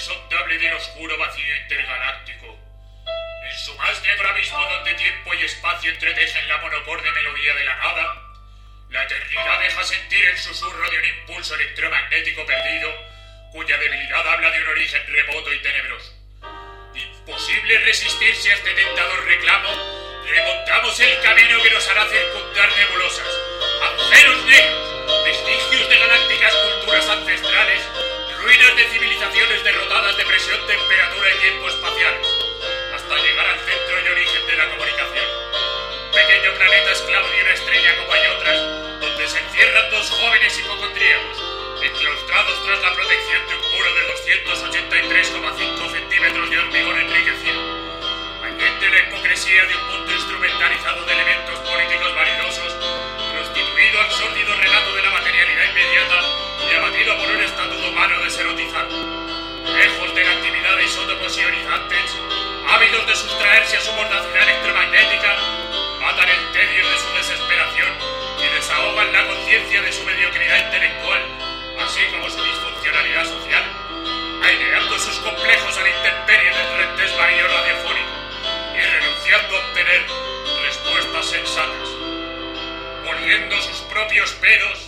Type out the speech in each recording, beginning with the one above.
insondable del oscuro vacío intergaláctico. En su más negro abismo donde tiempo y espacio entretejen la monocorde melodía de la nada, la eternidad deja sentir el susurro de un impulso electromagnético perdido, cuya debilidad habla de un origen remoto y tenebroso. Imposible resistirse a este tentador reclamo, remontamos el camino que nos hará circundar nebulosas, agujeros negros, vestigios de galácticas culturas ancestrales, ruinas de civilizaciones derrotadas de presión, temperatura y tiempo espaciales, hasta llegar al centro y origen de la comunicación. Un pequeño planeta esclavo de una estrella como hay otras, donde se encierran dos jóvenes hipocondríacos, enclaustrados tras la protección de un muro de 283,5 centímetros de hormigón enriquecido. Allende la hipocresía de un mundo instrumentalizado de elementos políticos vanidosos, prostituido al sórdido relato de la materialidad inmediata y abatido por un estatuto humano deserotizado. Lejos de la actividad de isótopos ionizantes, ávidos de sustraerse a su mordacidad electromagnética, matan el tedio de su desesperación y desahogan la conciencia de su mediocridad intelectual, así como su disfuncionalidad social, aireando sus complejos a la intemperie del desvarío radiofónico y renunciando a obtener respuestas sensatas, moliendo sus propios pedos.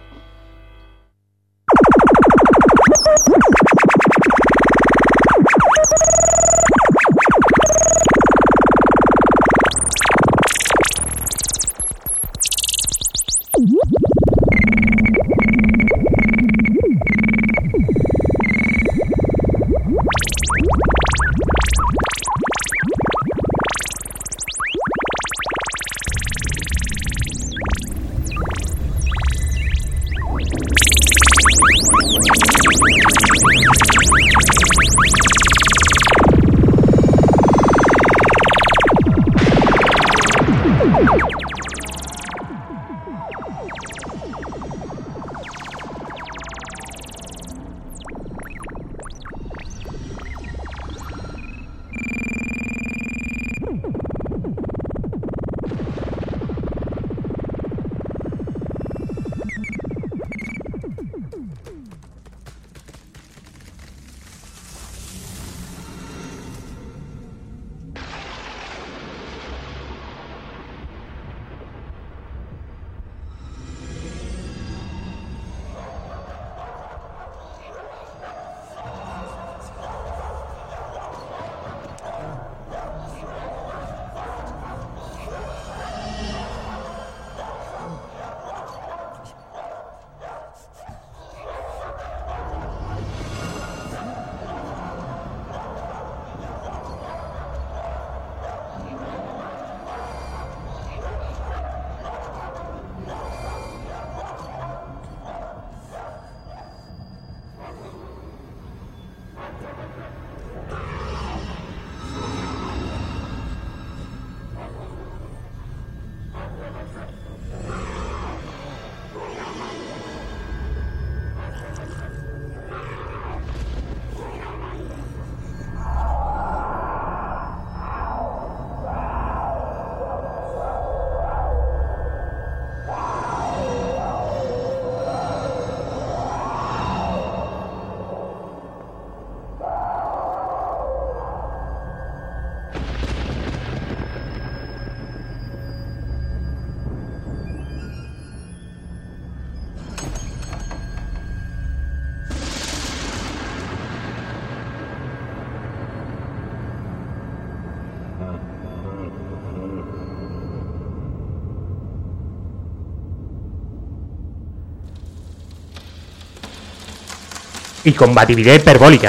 Y combatividad hiperbólica.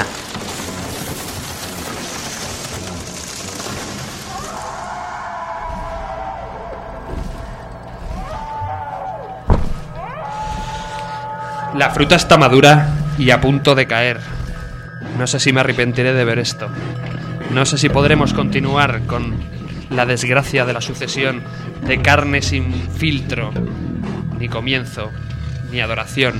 La fruta está madura y a punto de caer. No sé si me arrepentiré de ver esto. No sé si podremos continuar con la desgracia de la sucesión de carne sin filtro, ni comienzo, ni adoración.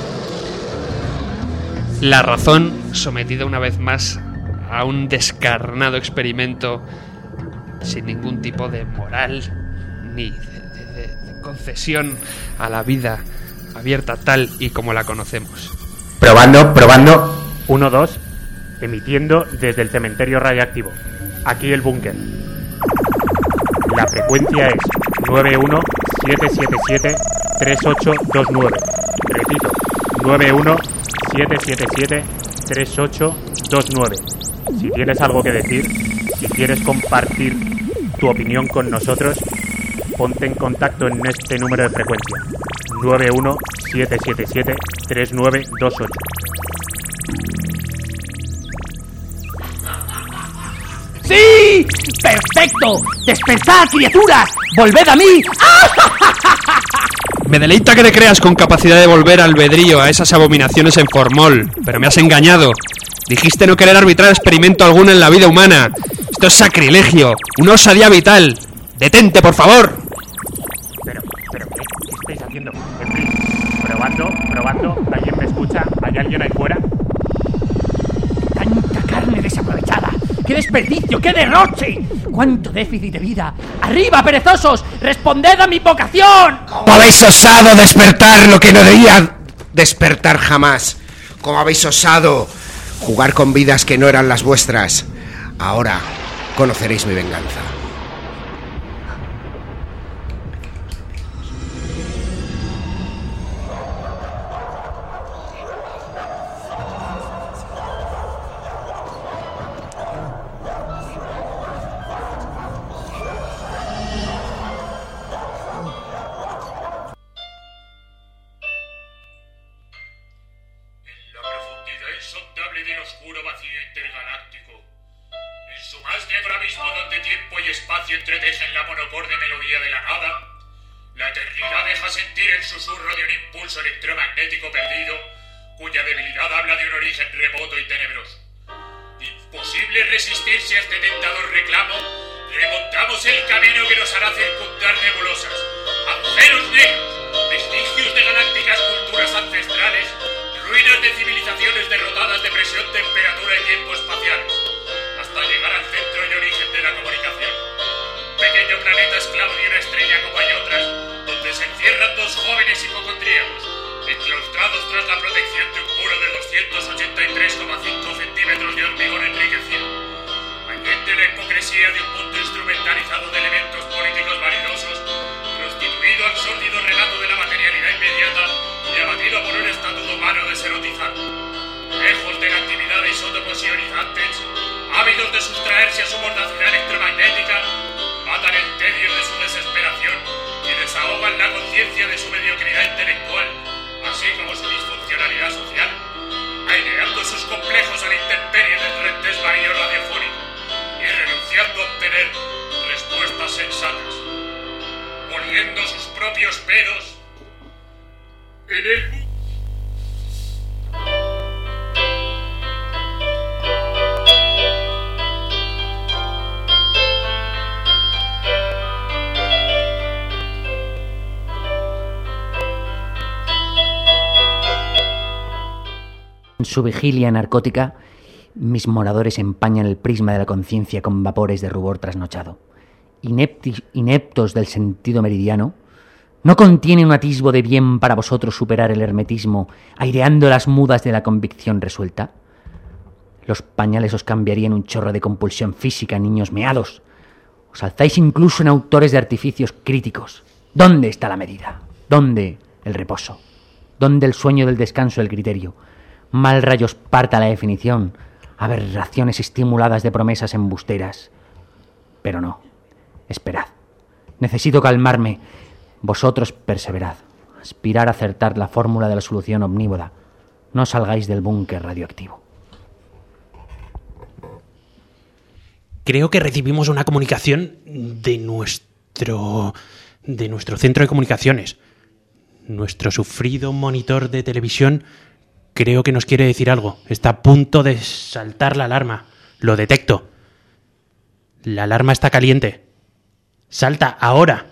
La razón sometida una vez más a un descarnado experimento sin ningún tipo de moral ni de concesión a la vida abierta tal y como la conocemos. Probando. 1, 2. emitiendo desde el cementerio radiactivo. Aquí el búnker. La frecuencia es 917773829. Repito, 917773829. Si tienes algo que decir, si quieres compartir tu opinión con nosotros, ponte en contacto en este número de frecuencia: 917773928. ¡Sí! ¡Perfecto! ¡Despertad, criaturas! ¡Volved a mí! Me deleita que te creas con capacidad de volver albedrío a esas abominaciones en formol, pero me has engañado. Dijiste no querer arbitrar experimento alguno en la vida humana. Esto es sacrilegio, una osadía vital. ¡Detente, por favor! ¿Pero qué estáis haciendo? En fin, probando, ¿alguien me escucha? ¿Hay alguien ahí fuera? ¡Tanta carne desaprovechada! ¡Qué desperdicio! ¡Qué derroche! ¡Cuánto déficit de vida! ¡Arriba, perezosos! ¡Responded a mi invocación! ¿Cómo habéis osado despertar lo que no debía despertar jamás? ¿Cómo habéis osado jugar con vidas que no eran las vuestras? Ahora conoceréis mi venganza. Insondable del oscuro vacío intergaláctico, en su más negro abismo donde tiempo y espacio entretejen la monocorde melodía de la nada, la eternidad deja sentir el susurro de un impulso electromagnético perdido, cuya debilidad habla de un origen remoto y tenebroso. Imposible resistirse a este tentador reclamo, remontamos el camino que nos hará circundar nebulosas, agujeros negros, vestigios de galácticas culturas ancestrales, ruinas de civilizaciones derrotadas de presión, temperatura y tiempo espaciales, hasta llegar al centro y origen de la comunicación. Un pequeño planeta esclavo de una estrella como hay otras, donde se encierran dos jóvenes hipocondríacos, enclaustrados tras la protección de un muro de 283,5 centímetros de hormigón enriquecido. Allende la hipocresía de un mundo instrumentalizado de elementos políticos vanidosos, prostituido al sórdido relato de la materialidad inmediata y abatido por un estatuto humano deserotizado. Lejos de la actividad de isótopos ionizantes, ávidos de sustraerse a su mordacidad electromagnética, matan el tedio de su desesperación y desahogan la conciencia de su mediocridad intelectual, así como su disfuncionalidad social, aireando sus complejos a la intemperie del desvarío radiofónico y renunciando a obtener respuestas sensatas, moliendo sus propios pedos en el mundo. En su vigilia narcótica, mis moradores empañan el prisma de la conciencia con vapores de rubor trasnochado. Ineptos del sentido meridiano, ¿no contiene un atisbo de bien para vosotros superar el hermetismo, aireando las mudas de la convicción resuelta? Los pañales os cambiarían un chorro de compulsión física, niños meados. Os alzáis incluso en autores de artificios críticos. ¿Dónde está la medida? ¿Dónde el reposo? ¿Dónde el sueño del descanso del criterio? Mal rayos parta la definición, aberraciones estimuladas de promesas embusteras. Pero no, esperad. Necesito calmarme. Vosotros perseverad. Aspirar a acertar la fórmula de la solución omnívoda. No salgáis del búnker radioactivo. Creo que recibimos una comunicación de nuestro centro de comunicaciones. Nuestro sufrido monitor de televisión creo que nos quiere decir algo. Está a punto de saltar la alarma. Lo detecto. La alarma está caliente. Salta ahora.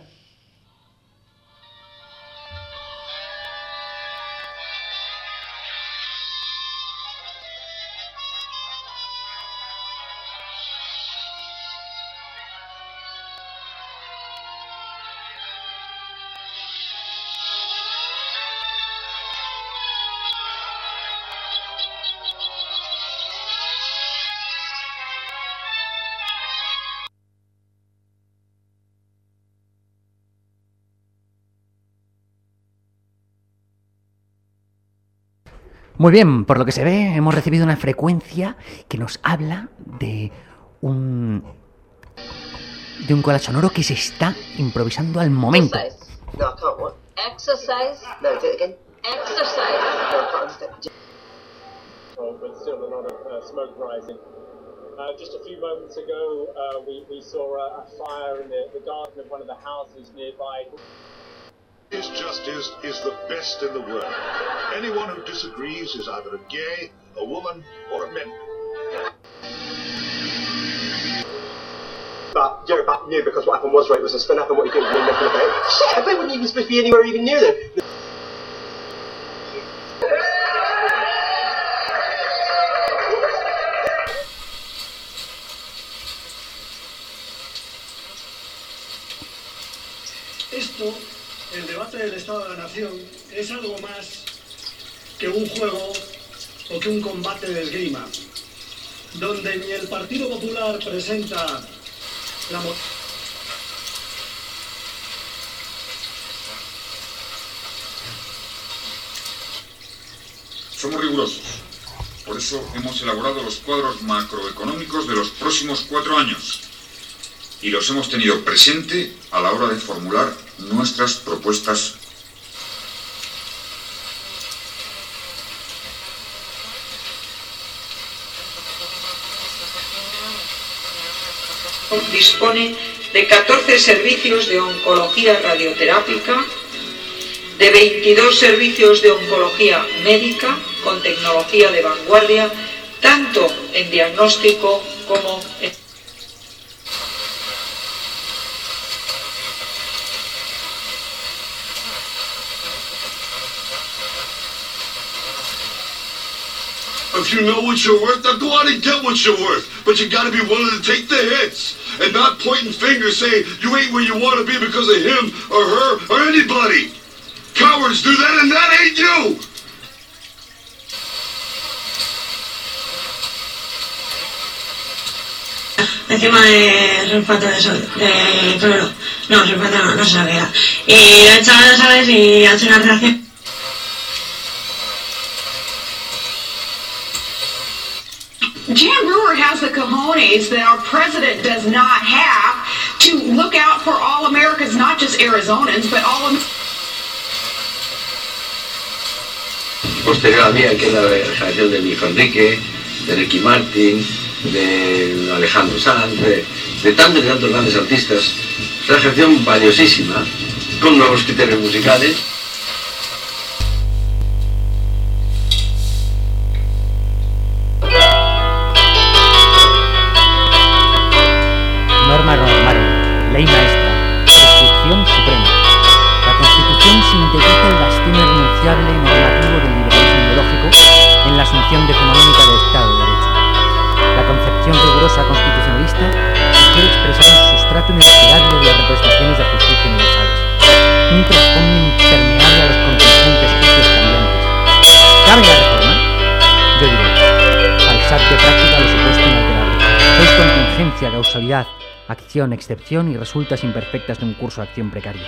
Muy bien, por lo que se ve, hemos recibido una frecuencia que nos habla de un collage sonoro que se está improvisando al momento. No, I can't. What? Exercise? No, do it again. Exercise. No, I can't understand. Oh, but still a lot of smoke rising. Just a few moments ago, we saw a fire in the garden of one of the houses nearby. This justice is the best in the world. Anyone who disagrees is either a gay, a woman, or a man. But you're back new because what happened was right was a spin up and what you couldn't do nothing about it. Shit, they wouldn't even supposed to be anywhere even near them. Esto, el debate del Estado de la Nación, es algo más que un juego o que un combate de esgrima, donde ni el Partido Popular presenta la Somos rigurosos. Por eso hemos elaborado los cuadros macroeconómicos de los próximos 4 años. Y los hemos tenido presente a la hora de formular nuestras propuestas. Dispone de 14 servicios de oncología radioterápica, de 22 servicios de oncología médica con tecnología de vanguardia, tanto en diagnóstico como en... If you know what you're worth, then go out and get what you're worth. But you gotta be willing to take the hits and not pointing fingers saying you ain't where you want to be because of him or her or anybody. Cowards do that and that ain't you. Encima de sulfato de cloro. No, sulfato no se sabía. Y lo he echado, ¿sabes? Y ha hecho una reacción. Jan Brewer has the cojones that our president does not have to look out for all Americans, not just Arizonans, but all Posterior a mí queda la generación de Luis Enrique, de Ricky Martin, de Alejandro Sanz, de tantos y tantos grandes artistas. Es una generación valiosísima, con nuevos criterios musicales. Norma normarum, ley maestra, prescripción suprema. La Constitución sintetiza el bastión irrenunciable normativo del liberalismo ideológico en la asunción decimonónica del Estado de Derecho. La concepción rigurosa constitucionalista quiere expresar un sustrato inexplicable de las representaciones de justicia universales, un trasfondo impermeable a los contingentes juicios cambiantes. ¿Cabe la reforma? Yo diré, falsad de práctica lo supuesto inalterable. Sois contingencia, causalidad, acción, excepción y resultas imperfectas de un curso de acción precario.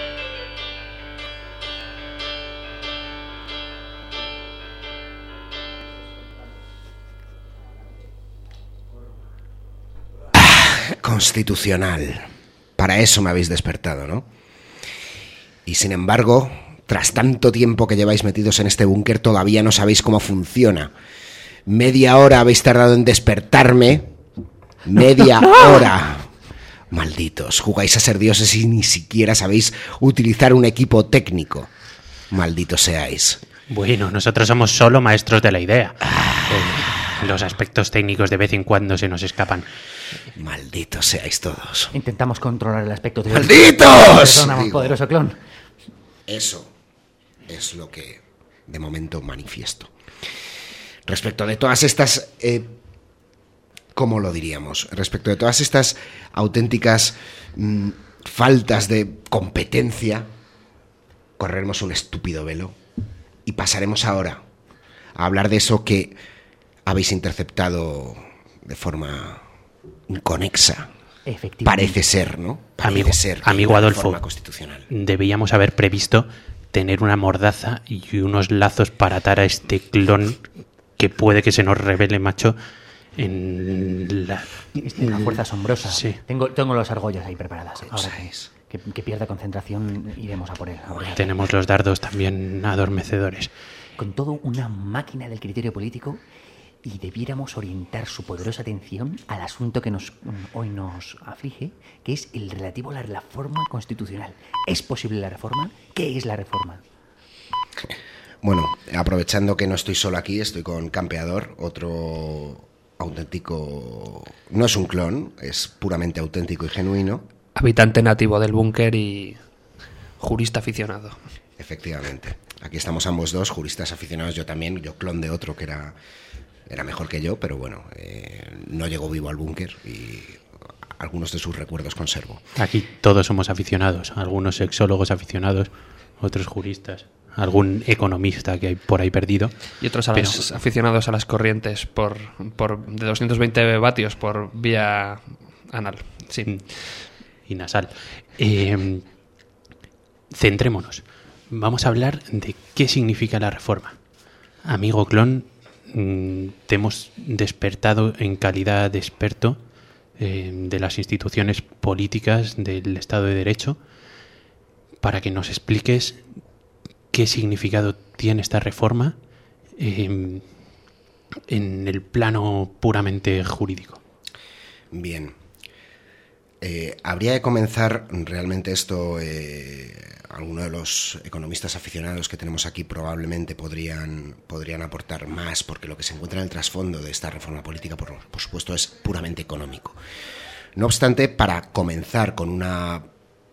Constitucional. Para eso me habéis despertado, ¿no? Y sin embargo, tras tanto tiempo que lleváis metidos en este búnker, todavía no sabéis cómo funciona. Media hora habéis tardado en despertarme. Media hora. Malditos, jugáis a ser dioses y ni siquiera sabéis utilizar un equipo técnico. Malditos seáis. Bueno, nosotros somos solo maestros de la idea. Los aspectos técnicos de vez en cuando se nos escapan. Malditos seáis todos. Intentamos controlar el aspecto de... ¡Malditos! Perdona, poderoso clon. Eso es lo que de momento manifiesto. Respecto de todas estas... ¿cómo lo diríamos? Respecto de todas estas auténticas faltas de competencia, correremos un estúpido velo y pasaremos ahora a hablar de eso que habéis interceptado de forma inconexa. Parece ser, ¿no? Parece ser amigo Adolfo, forma constitucional. Debíamos haber previsto tener una mordaza y unos lazos para atar a este clon que puede que se nos revele, macho, en la... Es una fuerza asombrosa. Sí. Tengo las argollas ahí preparadas. Ahora que pierda concentración, iremos a por él. Tenemos los dardos también adormecedores. Con todo una máquina del criterio político, y debiéramos orientar su poderosa atención al asunto que hoy nos aflige, que es el relativo a la reforma constitucional. ¿Es posible la reforma? ¿Qué es la reforma? Bueno, aprovechando que no estoy solo aquí, estoy con Campeador, otro auténtico... No es un clon, es puramente auténtico y genuino. Habitante nativo del búnker y jurista aficionado. Efectivamente. Aquí estamos ambos dos, juristas aficionados, yo también, yo clon de otro que era mejor que yo, pero bueno, no llegó vivo al búnker y algunos de sus recuerdos conservo. Aquí todos somos aficionados, algunos sexólogos aficionados, otros juristas, algún economista que hay por ahí perdido. Y otros aficionados a las corrientes de 220 vatios por vía anal. Sí. Y nasal. Centrémonos. Vamos a hablar de qué significa la reforma. Amigo clon, te hemos despertado en calidad de experto de las instituciones políticas del Estado de Derecho para que nos expliques qué significado tiene esta reforma en el plano puramente jurídico. Bien. Habría que comenzar realmente esto. Algunos de los economistas aficionados que tenemos aquí probablemente podrían aportar más, porque lo que se encuentra en el trasfondo de esta reforma política, por supuesto, es puramente económico. No obstante, para comenzar con una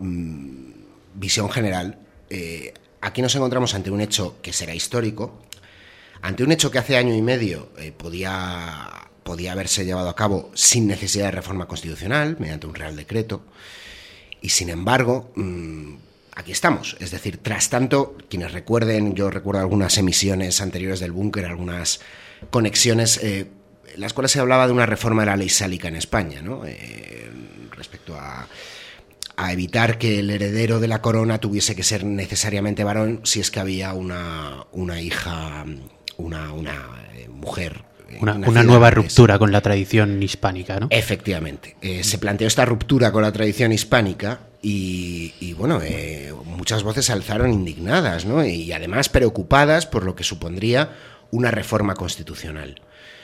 visión general, aquí nos encontramos ante un hecho que será histórico, ante un hecho que hace año y medio podía haberse llevado a cabo sin necesidad de reforma constitucional, mediante un Real Decreto, y sin embargo, aquí estamos. Es decir, tras tanto, quienes recuerden, yo recuerdo algunas emisiones anteriores del búnker, algunas conexiones, en las cuales se hablaba de una reforma de la ley sálica en España, ¿no? Respecto a evitar que el heredero de la corona tuviese que ser necesariamente varón si es que había una hija, una mujer. Una nueva ruptura con la tradición hispánica, ¿no? Efectivamente. Se planteó esta ruptura con la tradición hispánica y bueno, muchas voces se alzaron indignadas, ¿no? Y además preocupadas por lo que supondría una reforma constitucional.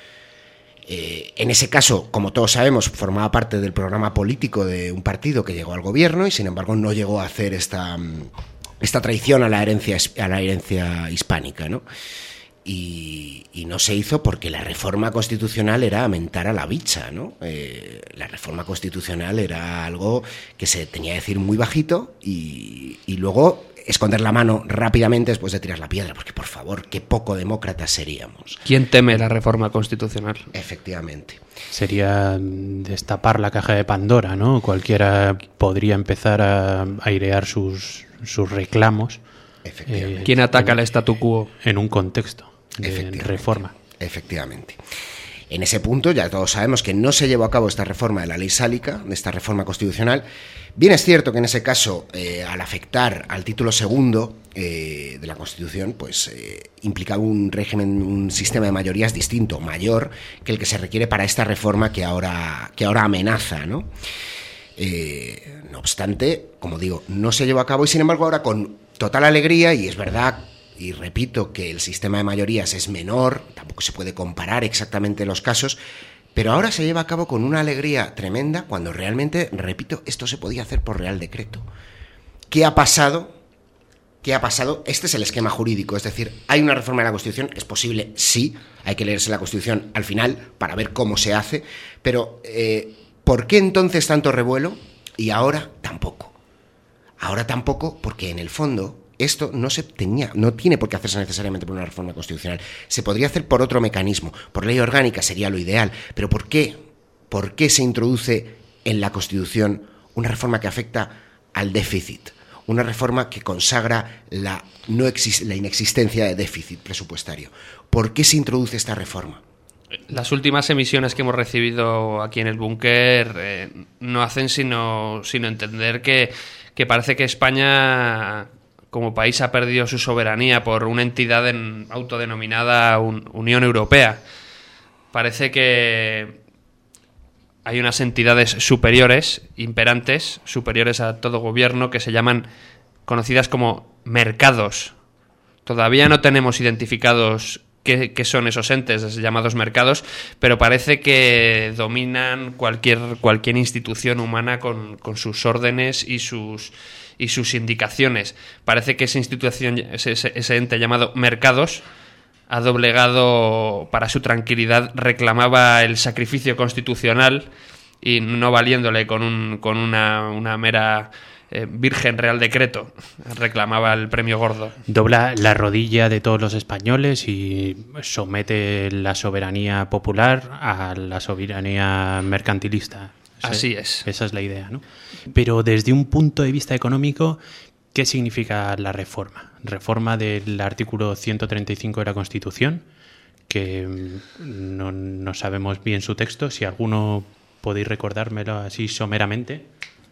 En ese caso, como todos sabemos, formaba parte del programa político de un partido que llegó al gobierno y sin embargo no llegó a hacer esta traición a la herencia hispánica, ¿no? Y no se hizo porque la reforma constitucional era aumentar a la bicha, ¿no? La reforma constitucional era algo que se tenía que decir muy bajito y luego esconder la mano rápidamente después de tirar la piedra, porque por favor, qué poco demócratas seríamos. ¿Quién teme la reforma constitucional? Efectivamente. Sería destapar la caja de Pandora, ¿no? Cualquiera podría empezar a airear sus reclamos. ¿Quién ataca al statu quo? En un contexto de reforma. Efectivamente. En ese punto ya todos sabemos que no se llevó a cabo esta reforma de la ley sálica, de esta reforma constitucional. Bien es cierto que en ese caso, al afectar al título segundo de la Constitución, pues implicaba un régimen, un sistema de mayorías distinto, mayor, que el que se requiere para esta reforma que ahora amenaza, ¿no? No obstante, como digo, no se llevó a cabo y sin embargo ahora con total alegría, y es verdad, y repito, que el sistema de mayorías es menor, tampoco se puede comparar exactamente los casos, pero ahora se lleva a cabo con una alegría tremenda cuando realmente, repito, esto se podía hacer por Real Decreto. ¿Qué ha pasado? ¿Qué ha pasado? Este es el esquema jurídico, es decir, ¿hay una reforma de la Constitución? Es posible, sí, hay que leerse la Constitución al final para ver cómo se hace, pero ¿por qué entonces tanto revuelo y ahora tampoco? Ahora tampoco porque en el fondo esto no tiene por qué hacerse necesariamente por una reforma constitucional. Se podría hacer por otro mecanismo, por ley orgánica sería lo ideal, pero ¿por qué? ¿Por qué se introduce en la Constitución una reforma que afecta al déficit? Una reforma que consagra la inexistencia de déficit presupuestario. ¿Por qué se introduce esta reforma? Las últimas emisiones que hemos recibido aquí en el búnker no hacen sino entender que parece que España como país ha perdido su soberanía por una entidad autodenominada Unión Europea. Parece que hay unas entidades superiores, imperantes, superiores a todo gobierno, que se llaman, conocidas como mercados. Todavía no tenemos identificados qué son esos entes llamados mercados, pero parece que dominan cualquier institución humana con sus órdenes y sus indicaciones. Parece que esa institución, ese ente llamado mercados, ha doblegado para su tranquilidad, reclamaba el sacrificio constitucional y no valiéndole con una mera virgen real decreto, reclamaba el premio gordo. Dobla la rodilla de todos los españoles y somete la soberanía popular a la soberanía mercantilista. Así es. Esa es la idea, ¿no? Pero desde un punto de vista económico, ¿qué significa la reforma? Reforma del artículo 135 de la Constitución, que no sabemos bien su texto. Si alguno podéis recordármelo así someramente.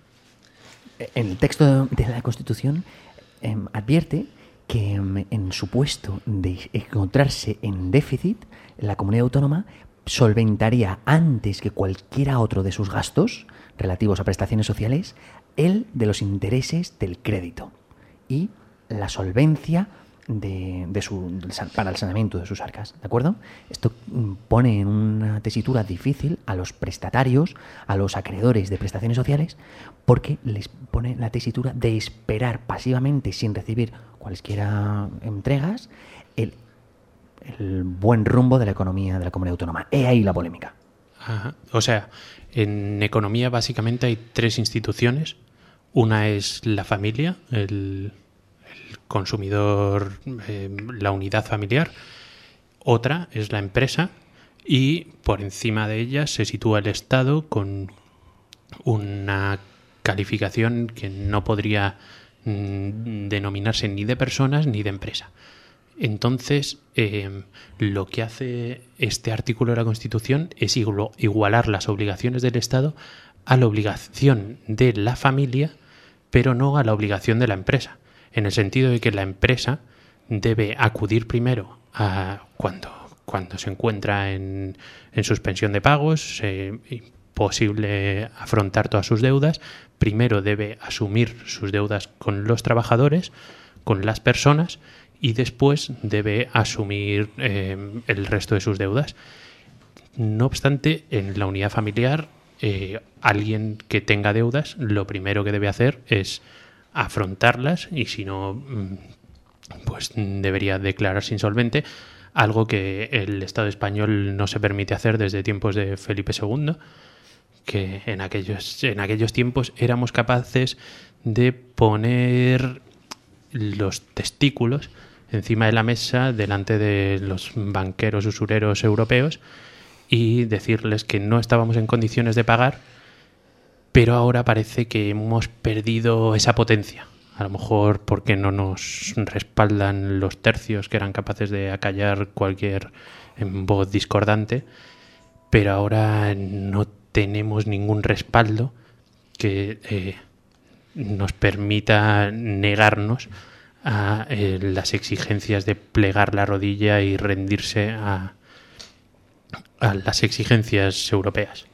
El texto de la Constitución advierte que en supuesto de encontrarse en déficit, la comunidad autónoma solventaría antes que cualquiera otro de sus gastos relativos a prestaciones sociales el de los intereses del crédito y la solvencia para el saneamiento de sus arcas, ¿de acuerdo? Esto pone en una tesitura difícil a los prestatarios, a los acreedores de prestaciones sociales, porque les pone la tesitura de esperar pasivamente, sin recibir cualesquiera entregas, el buen rumbo de la economía de la comunidad autónoma. He ahí la polémica. Ajá. O sea, en economía básicamente hay tres instituciones. Una es la familia, el consumidor, la unidad familiar. Otra es la empresa y por encima de ella se sitúa el Estado con una calificación que no podría denominarse ni de personas ni de empresa. Entonces, lo que hace este artículo de la Constitución es igualar las obligaciones del Estado a la obligación de la familia, pero no a la obligación de la empresa, en el sentido de que la empresa debe acudir primero a cuando se encuentra en suspensión de pagos, imposible afrontar todas sus deudas, primero debe asumir sus deudas con los trabajadores, con las personas, y después debe asumir el resto de sus deudas. No obstante, en la unidad familiar, alguien que tenga deudas, lo primero que debe hacer es afrontarlas y si no, pues debería declararse insolvente, algo que el Estado español no se permite hacer desde tiempos de Felipe II, que en aquellos tiempos éramos capaces de poner los testículos encima de la mesa delante de los banqueros usureros europeos y decirles que no estábamos en condiciones de pagar, pero ahora parece que hemos perdido esa potencia. A lo mejor porque no nos respaldan los tercios que eran capaces de acallar cualquier voz discordante, pero ahora no tenemos ningún respaldo que nos permita negarnos a las exigencias de plegar la rodilla y rendirse a las exigencias europeas.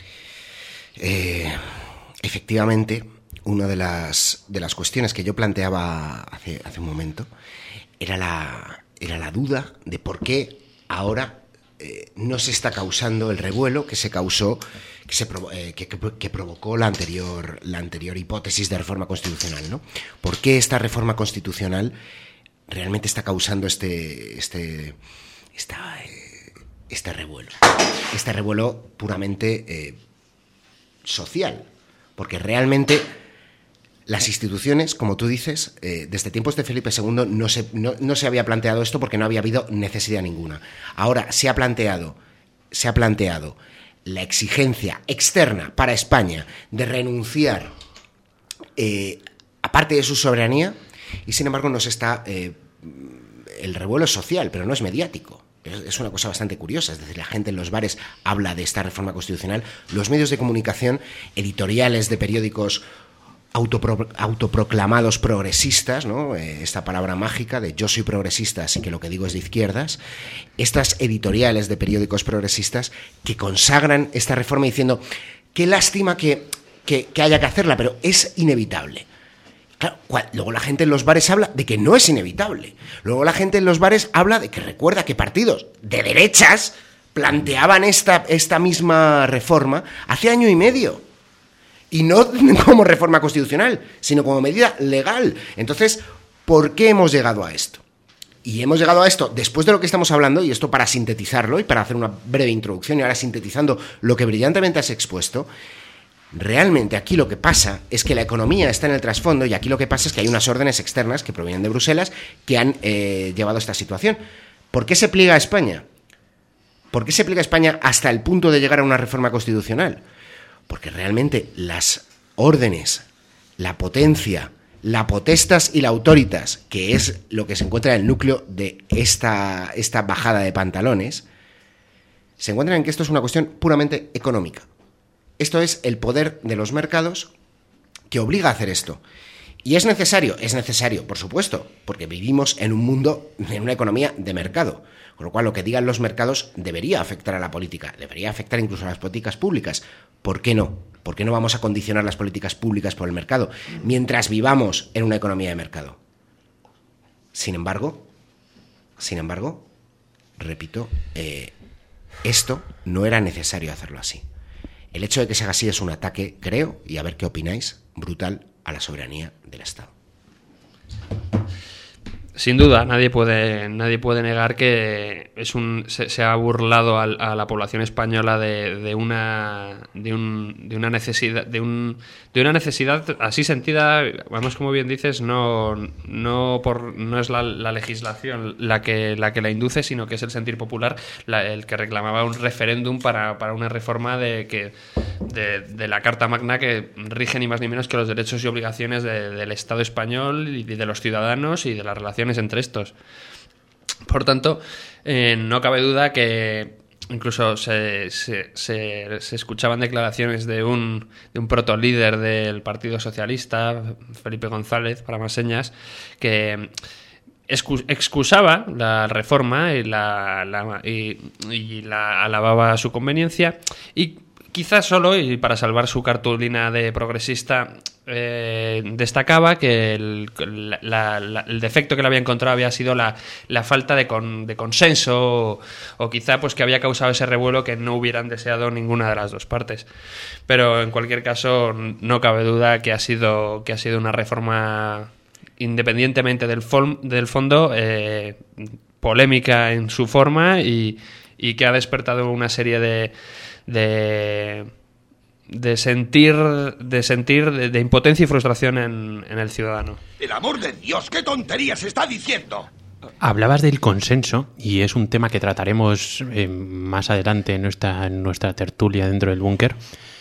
Efectivamente, una de las cuestiones que yo planteaba hace un momento era la duda de por qué ahora no se está causando el revuelo que se causó, que provocó la anterior hipótesis de reforma constitucional, ¿no? ¿Por qué esta reforma constitucional realmente está causando este revuelo? Este revuelo puramente social, porque realmente las instituciones, como tú dices, desde tiempos de Felipe II no se había planteado esto porque no había habido necesidad ninguna. Ahora se ha planteado la exigencia externa para España de renunciar a parte de su soberanía y, sin embargo, nos está el revuelo es social, pero no es mediático. Es una cosa bastante curiosa, es decir, la gente en los bares habla de esta reforma constitucional, los medios de comunicación, editoriales de periódicos autoproclamados progresistas, ¿no? Esta palabra mágica de yo soy progresista, así que lo que digo es de izquierdas, estas editoriales de periódicos progresistas que consagran esta reforma diciendo qué lástima que haya que hacerla, pero es inevitable. Claro, luego la gente en los bares habla de que no es inevitable. Luego la gente en los bares habla de que recuerda que partidos de derechas planteaban esta misma reforma hace año y medio. Y no como reforma constitucional, sino como medida legal. Entonces, ¿por qué hemos llegado a esto? Y hemos llegado a esto después de lo que estamos hablando, y esto para sintetizarlo y para hacer una breve introducción y ahora sintetizando lo que brillantemente has expuesto. Realmente aquí lo que pasa es que la economía está en el trasfondo y aquí lo que pasa es que hay unas órdenes externas que provienen de Bruselas que han llevado a esta situación. ¿Por qué se pliega a España? ¿Por qué se pliega a España hasta el punto de llegar a una reforma constitucional? Porque realmente las órdenes, la potencia, la potestas y la autoritas, que es lo que se encuentra en el núcleo de esta bajada de pantalones, se encuentran en que esto es una cuestión puramente económica. Esto es el poder de los mercados que obliga a hacer esto. ¿Y es necesario? Es necesario, por supuesto, porque vivimos en un mundo, en una economía de mercado. Con lo cual, lo que digan los mercados debería afectar a la política, debería afectar incluso a las políticas públicas. ¿Por qué no? ¿Por qué no vamos a condicionar las políticas públicas por el mercado mientras vivamos en una economía de mercado? Sin embargo, repito, esto no era necesario hacerlo así. El hecho de que se haga así es un ataque, creo, y a ver qué opináis, brutal a la soberanía del Estado. Sin duda, nadie puede negar que se ha burlado a la población española de una necesidad así sentida. Vamos, como bien dices, no es la legislación la que la induce, sino que es el sentir popular el que reclamaba un referéndum para una reforma de la Carta Magna que rige ni más ni menos que los derechos y obligaciones del Estado español y de los ciudadanos y de las relaciones entre estos. Por tanto, no cabe duda que incluso se escuchaban declaraciones de un protolíder del Partido Socialista, Felipe González, para más señas, que excusaba la reforma y la alababa a su conveniencia, y quizás solo, y para salvar su cartulina de progresista, destacaba que el defecto que le había encontrado había sido la falta de consenso, o quizá pues que había causado ese revuelo que no hubieran deseado ninguna de las dos partes. Pero en cualquier caso no cabe duda que ha sido una reforma, independientemente del fondo, polémica en su forma y que ha despertado una serie de impotencia y frustración en el ciudadano. ¡El amor de Dios! ¿Qué tonterías está diciendo? Hablabas del consenso, y es un tema que trataremos más adelante en nuestra tertulia dentro del búnker.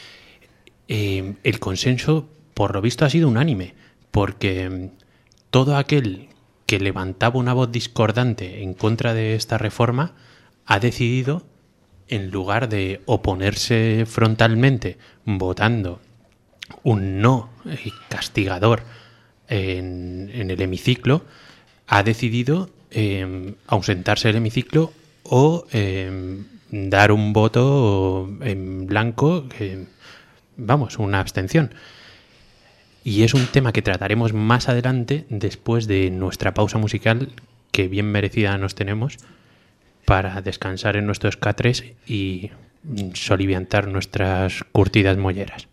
El consenso, por lo visto, ha sido unánime, porque todo aquel que levantaba una voz discordante en contra de esta reforma ha decidido, en lugar de oponerse frontalmente votando un no castigador en el hemiciclo, ha decidido ausentarse del hemiciclo o dar un voto en blanco, una abstención. Y es un tema que trataremos más adelante, después de nuestra pausa musical, que bien merecida nos tenemos, para descansar en nuestros catres y soliviantar nuestras curtidas molleras.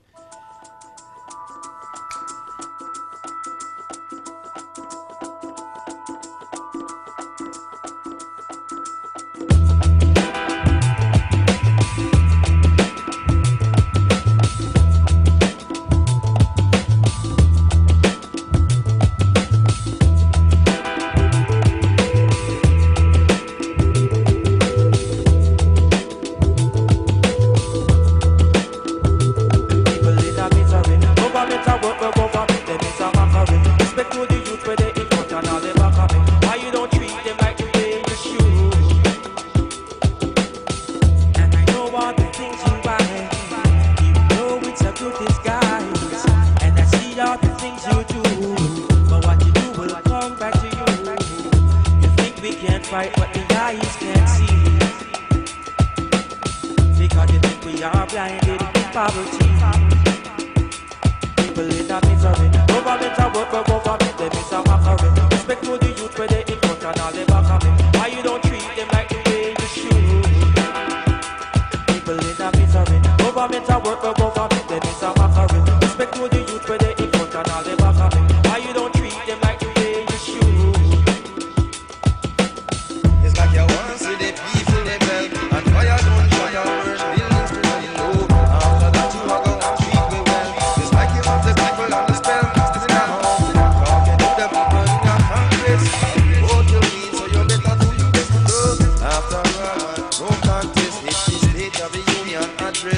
fight what the eyes can't see. Because you think we are blinded in poverty. People in a misery. Government a work for government, them is a mockery. Respect to the youth where they in front and all they back of me. Why you don't treat them like the way you should? People in a misery. Government a work for government, them is a mockery. Respect to the youth where they in front and all they back of me. Why you don't treat them like the way you should? It's like you want to see the people they beg and fire don't show your words, buildings pretty low. After that you are going to treat me well. It's like you want the people on the spell, it's not home. Talking to the people in your Congress. What you need, so you better do your best to do. After all, no contest, it's the State of the Union address.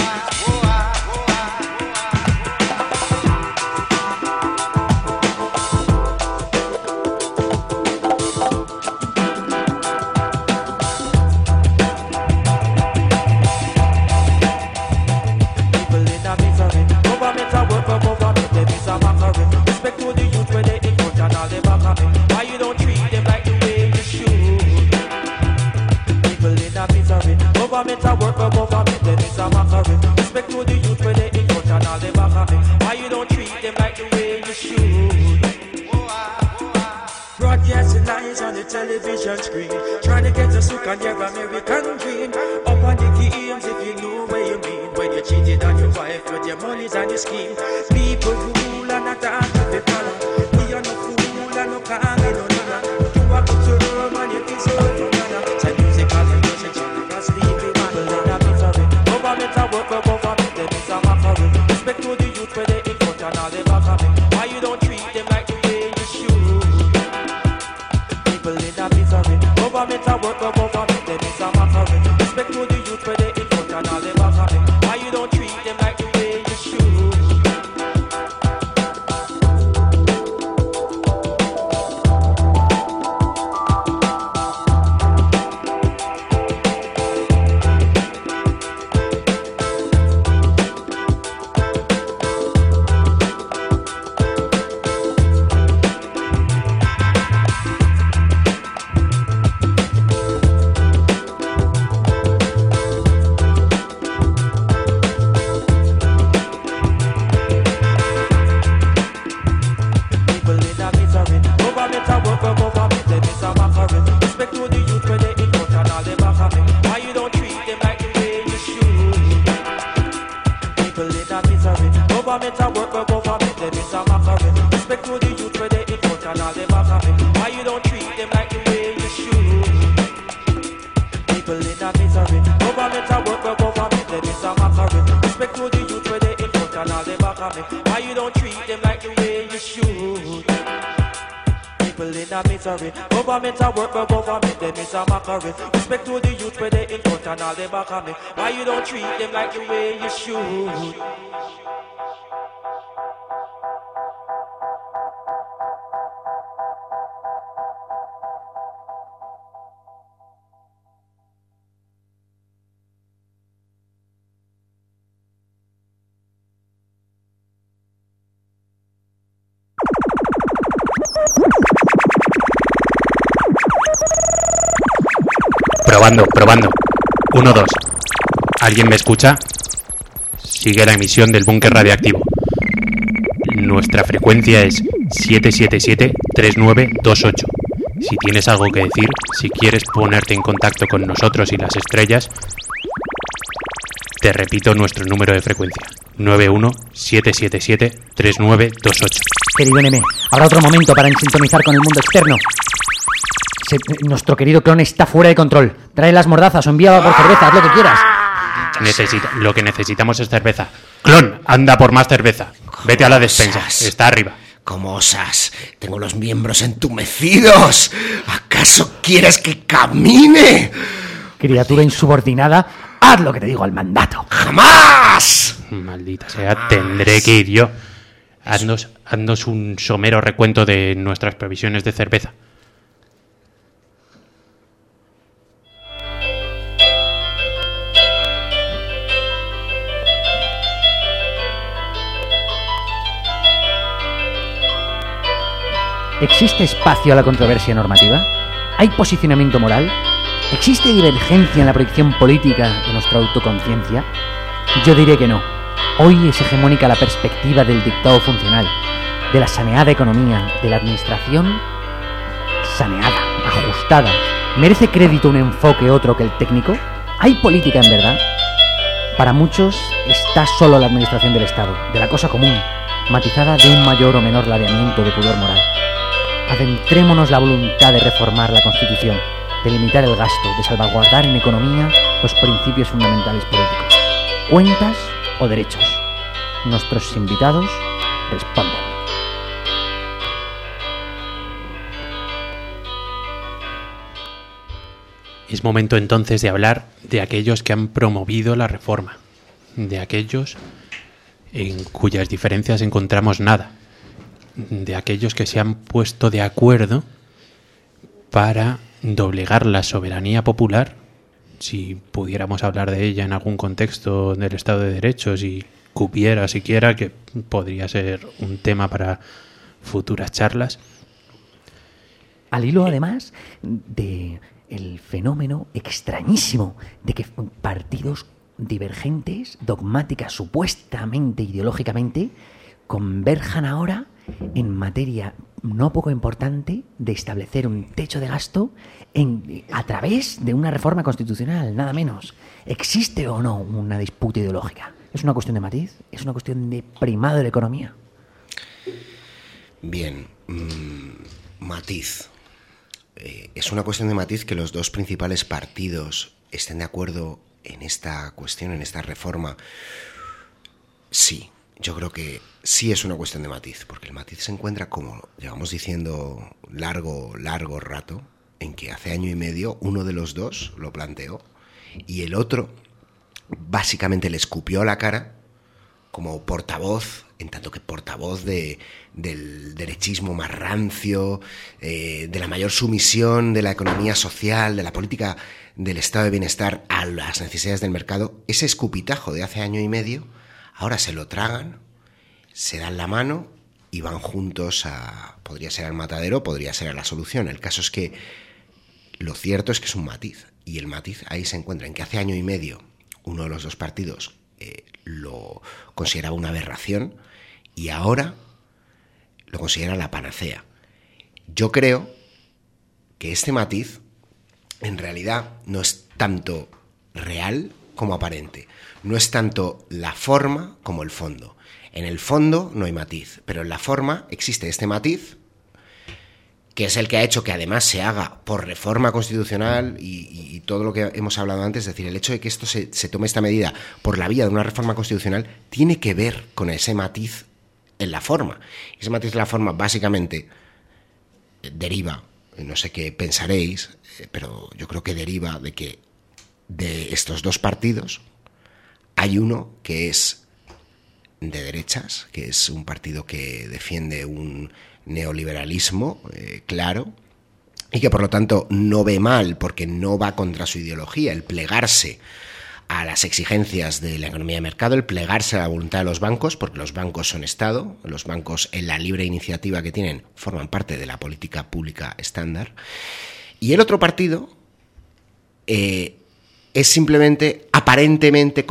Government a work for government, them is a mockery. Respect to the youth where they in front and all they back of me. Why you don't treat them like the way you should? Broadcasting lies on the television screen, trying to get us hooked on your American dream. Up on the games if you know what you mean. When you cheated on your wife with your monies and your scheme. People rule and not talk to the follow. We are no fool and no calm and no nana. You are good to run and you kiss her to nana. Say music and relationship, that's legal. Government a work for government, them is a mockery. Respect to the youth where they in front and all they back of me. Why you don't treat them like the way you should? People in a misery. Government a work for government, them is a mockery. Respect to the youth where they in front and all they back of me. Why you don't treat them like the way you should? Government a work for government, them is a mockery. Respect to the youth where they in front and all they back of me. Why you don't treat them like the way you should? People in a misery. Government a work for government, them is a mockery. Respect to the youth where they in front and all they back of me. Why you don't treat them like the way you should? People in a misery. Government a work for government, them is a mockery. Respect to the youth where they in front and all they back of me. Why you don't treat them like the way you should? Probando. 1, 2. ¿Alguien me escucha? Sigue la emisión del búnker radiactivo. Nuestra frecuencia es 777-3928. Si tienes algo que decir, si quieres ponerte en contacto con nosotros y las estrellas, te repito nuestro número de frecuencia: 91777-3928. Querido NM, habrá otro momento para sintonizar con el mundo externo. Nuestro querido clon está fuera de control. Trae las mordazas o envía por cerveza, haz lo que quieras. Lo que necesitamos es cerveza. Clon, anda por más cerveza. Vete a la despensa, está arriba. ¿Cómo osas? Tengo los miembros entumecidos. ¿Acaso quieres que camine? Criatura insubordinada, haz lo que te digo al mandato. ¡Jamás! Maldita sea, tendré que ir yo. Haznos un somero recuento de nuestras provisiones de cerveza. ¿Existe espacio a la controversia normativa? ¿Hay posicionamiento moral? ¿Existe divergencia en la proyección política de nuestra autoconciencia? Yo diré que no. Hoy es hegemónica la perspectiva del dictado funcional, de la saneada economía, de la administración saneada, ajustada. ¿Merece crédito un enfoque otro que el técnico? ¿Hay política en verdad? Para muchos está solo la administración del Estado, de la cosa común, matizada de un mayor o menor ladeamiento de pudor moral. Adentrémonos la voluntad de reformar la Constitución, de limitar el gasto, de salvaguardar en economía los principios fundamentales políticos. ¿Cuentas o derechos? Nuestros invitados responden. Es momento entonces de hablar de aquellos que han promovido la reforma, de aquellos en cuyas diferencias encontramos nada, de aquellos que se han puesto de acuerdo para doblegar la soberanía popular, si pudiéramos hablar de ella en algún contexto del Estado de Derecho, si cupiera siquiera, que podría ser un tema para futuras charlas. Al hilo, además, de el fenómeno extrañísimo de que partidos divergentes, dogmáticas, supuestamente ideológicamente, converjan ahora en materia no poco importante de establecer un techo de gasto a través de una reforma constitucional, nada menos. ¿Existe o no una disputa ideológica? ¿Es una cuestión de matiz? ¿Es una cuestión de primado de la economía? Bien, matiz. Es una cuestión de matiz que los dos principales partidos estén de acuerdo en esta cuestión, en esta reforma. Sí, yo creo que sí es una cuestión de matiz, porque el matiz se encuentra, como llevamos diciendo largo rato, en que hace año y medio uno de los dos lo planteó y el otro básicamente le escupió a la cara como portavoz, en tanto que portavoz del derechismo más rancio, de la mayor sumisión de la economía social, de la política del estado de bienestar a las necesidades del mercado. Ese escupitajo de hace año y medio, ahora se lo tragan, se dan la mano y van juntos podría ser al matadero, podría ser a la solución. El caso es que lo cierto es que es un matiz, y el matiz ahí se encuentra en que hace año y medio uno de los dos partidos lo consideraba una aberración y ahora lo considera la panacea. Yo creo que este matiz en realidad no es tanto real como aparente, no es tanto la forma como el fondo. En el fondo no hay matiz, pero en la forma existe este matiz, que es el que ha hecho que además se haga por reforma constitucional y todo lo que hemos hablado antes. Es decir, el hecho de que esto se tome esta medida por la vía de una reforma constitucional tiene que ver con ese matiz en la forma. Ese matiz en la forma básicamente deriva, no sé qué pensaréis, pero yo creo que deriva de que de estos dos partidos hay uno que es de derechas, que es un partido que defiende un neoliberalismo claro, y que por lo tanto no ve mal, porque no va contra su ideología, el plegarse a las exigencias de la economía de mercado, el plegarse a la voluntad de los bancos, porque los bancos son Estado, los bancos en la libre iniciativa que tienen forman parte de la política pública estándar. Y el otro partido es simplemente aparentemente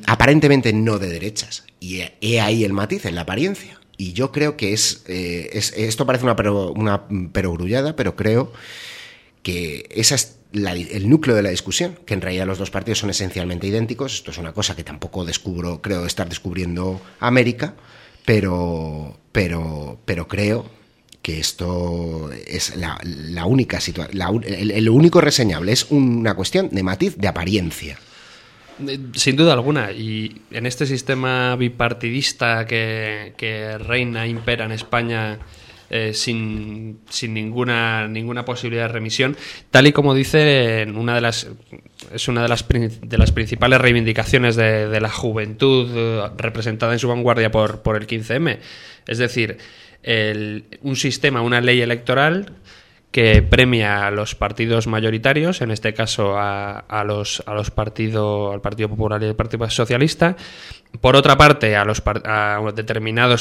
no de derechas, y he ahí el matiz en la apariencia. Y yo creo que esto parece una perogrullada, pero creo que esa es el núcleo de la discusión, que en realidad los dos partidos son esencialmente idénticos. Esto es una cosa que tampoco creo estar descubriendo América, pero creo que esto es la única situación, el único reseñable, es una cuestión de matiz, de apariencia. Sin duda alguna, y en este sistema bipartidista que reina, impera en España, sin ninguna posibilidad de remisión, tal y como dice, es una de las principales reivindicaciones de la juventud representada en su vanguardia por el 15M. Es decir, un sistema, una ley electoral que premia a los partidos mayoritarios, en este caso al Partido Popular y al Partido Socialista, por otra parte a determinados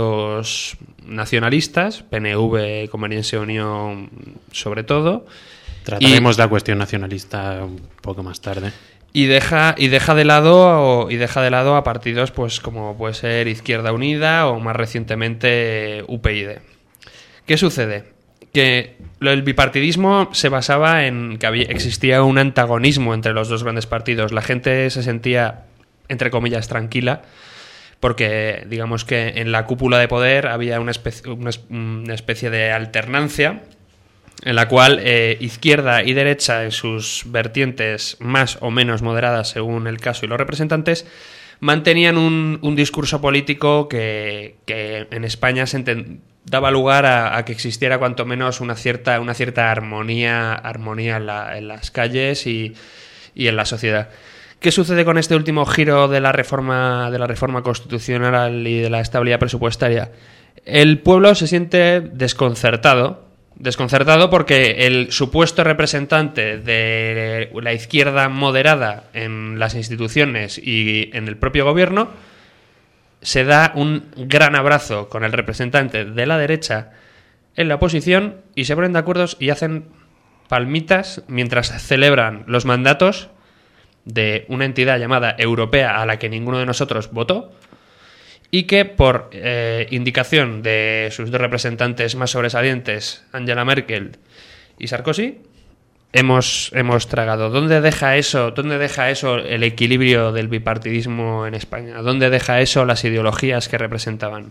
partidos nacionalistas, PNV, Convergencia y Unión sobre todo, Trataremos la cuestión nacionalista un poco más tarde. Y deja de lado a partidos pues como puede ser Izquierda Unida o más recientemente UPyD. ¿Qué sucede? Que el bipartidismo se basaba en que existía un antagonismo entre los dos grandes partidos. La gente se sentía, entre comillas, tranquila, porque digamos que en la cúpula de poder había una especie de alternancia en la cual izquierda y derecha, en sus vertientes más o menos moderadas según el caso y los representantes, mantenían un discurso político que en España daba lugar a que existiera cuanto menos una cierta armonía en las calles y en la sociedad. ¿Qué sucede con este último giro de la reforma constitucional y de la estabilidad presupuestaria? El pueblo se siente desconcertado porque el supuesto representante de la izquierda moderada en las instituciones y en el propio gobierno se da un gran abrazo con el representante de la derecha en la oposición y se ponen de acuerdo y hacen palmitas mientras celebran los mandatos de una entidad llamada Europea a la que ninguno de nosotros votó y que por indicación de sus dos representantes más sobresalientes, Angela Merkel y Sarkozy, hemos tragado. ¿Dónde deja eso el equilibrio del bipartidismo en España? ¿Dónde deja eso las ideologías que representaban?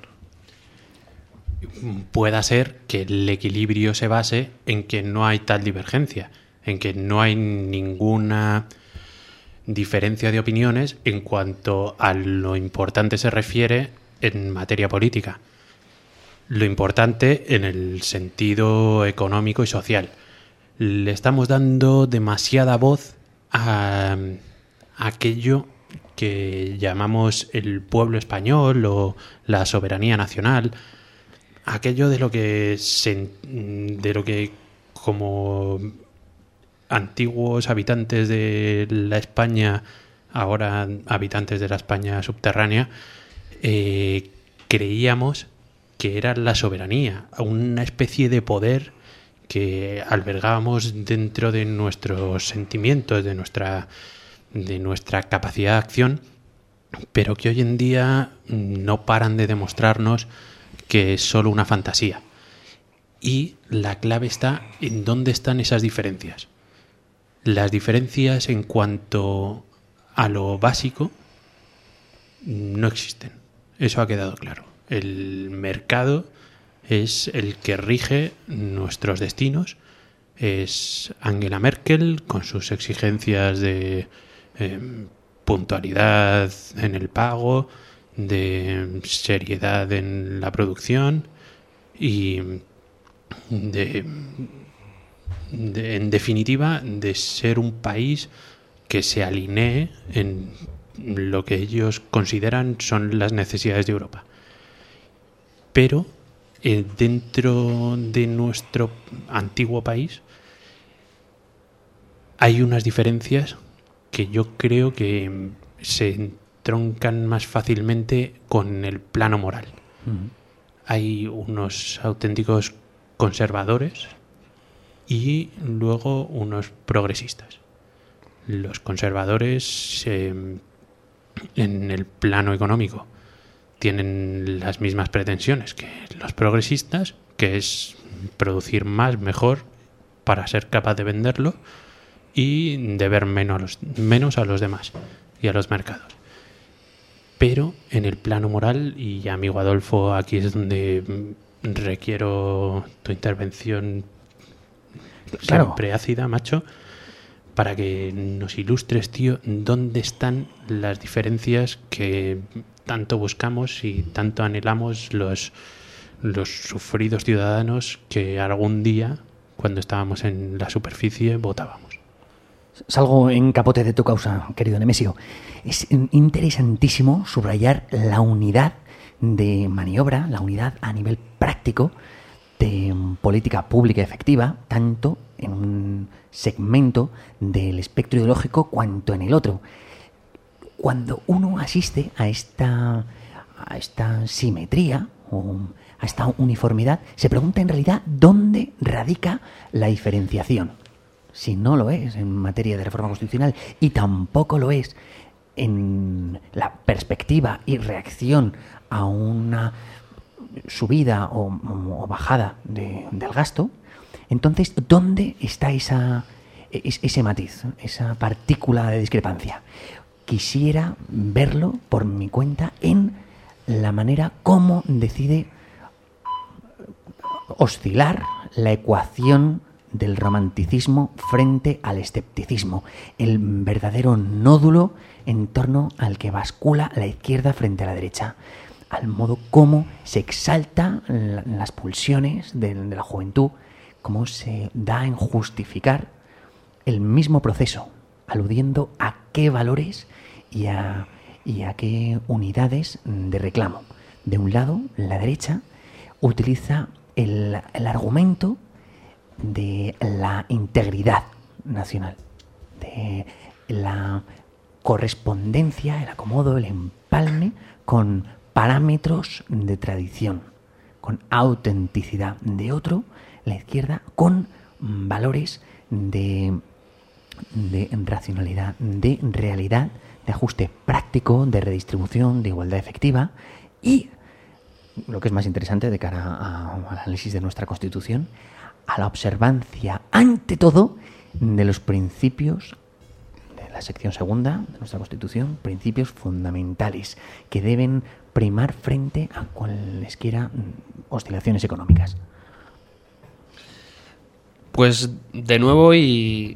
Pueda ser que el equilibrio se base en que no hay tal divergencia, en que no hay ninguna diferencia de opiniones en cuanto a lo importante se refiere en materia política. Lo importante en el sentido económico y social. Le estamos dando demasiada voz a aquello que llamamos el pueblo español o la soberanía nacional, aquello de lo que como antiguos habitantes de la España, ahora habitantes de la España subterránea, creíamos que era la soberanía, una especie de poder que albergábamos dentro de nuestros sentimientos, de nuestra capacidad de acción, pero que hoy en día no paran de demostrarnos que es solo una fantasía. Y la clave está en dónde están esas diferencias. Las diferencias en cuanto a lo básico no existen. Eso ha quedado claro. El mercado es el que rige nuestros destinos. Es Angela Merkel con sus exigencias de puntualidad en el pago, de seriedad en la producción y en definitiva, de ser un país que se alinee en lo que ellos consideran son las necesidades de Europa. Pero dentro de nuestro antiguo país hay unas diferencias que yo creo que se entroncan más fácilmente con el plano moral. Hay unos auténticos conservadores y luego unos progresistas. Los conservadores en el plano económico tienen las mismas pretensiones que los progresistas, que es producir más, mejor, para ser capaz de venderlo y de ver menos a los demás y a los mercados. Pero en el plano moral, y amigo Adolfo, aquí es donde requiero tu intervención siempre ácida, macho, para que nos ilustres, tío, dónde están las diferencias que tanto buscamos y tanto anhelamos los sufridos ciudadanos que algún día, cuando estábamos en la superficie, votábamos. Salgo en capote de tu causa, querido Nemesio. Es interesantísimo subrayar la unidad de maniobra, la unidad a nivel práctico de política pública efectiva, tanto en un segmento del espectro ideológico cuanto en el otro. Cuando uno asiste a esta simetría o a esta uniformidad, se pregunta en realidad dónde radica la diferenciación. si no lo es en materia de reforma constitucional y tampoco lo es en la perspectiva y reacción a una subida o bajada del gasto, entonces, ¿dónde está ese matiz, esa partícula de discrepancia? Quisiera verlo por mi cuenta en la manera como decide oscilar la ecuación del romanticismo frente al escepticismo, el verdadero nódulo en torno al que bascula la izquierda frente a la derecha, al modo como se exalta las pulsiones de la juventud, cómo se da en justificar el mismo proceso, aludiendo a qué valores y a qué unidades de reclamo. De un lado, la derecha utiliza el argumento de la integridad nacional, de la correspondencia, el acomodo, el empalme con parámetros de tradición, con autenticidad. De otro, la izquierda con valores de racionalidad, de realidad, de ajuste práctico, de redistribución, de igualdad efectiva y, lo que es más interesante de cara al análisis de nuestra Constitución, a la observancia, ante todo, de los principios de la sección segunda de nuestra Constitución, principios fundamentales que deben primar frente a cualesquiera oscilaciones económicas. Pues de nuevo y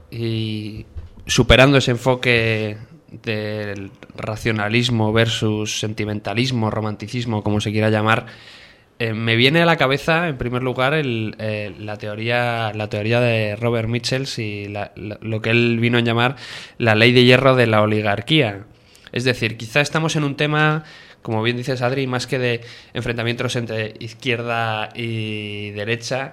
superando ese enfoque del racionalismo versus sentimentalismo, romanticismo, como se quiera llamar, me viene a la cabeza, en primer lugar, la teoría de Robert Michels y lo que él vino a llamar la ley de hierro de la oligarquía. Es decir, quizá estamos en un tema, como bien dices, Adri, más que de enfrentamientos entre izquierda y derecha,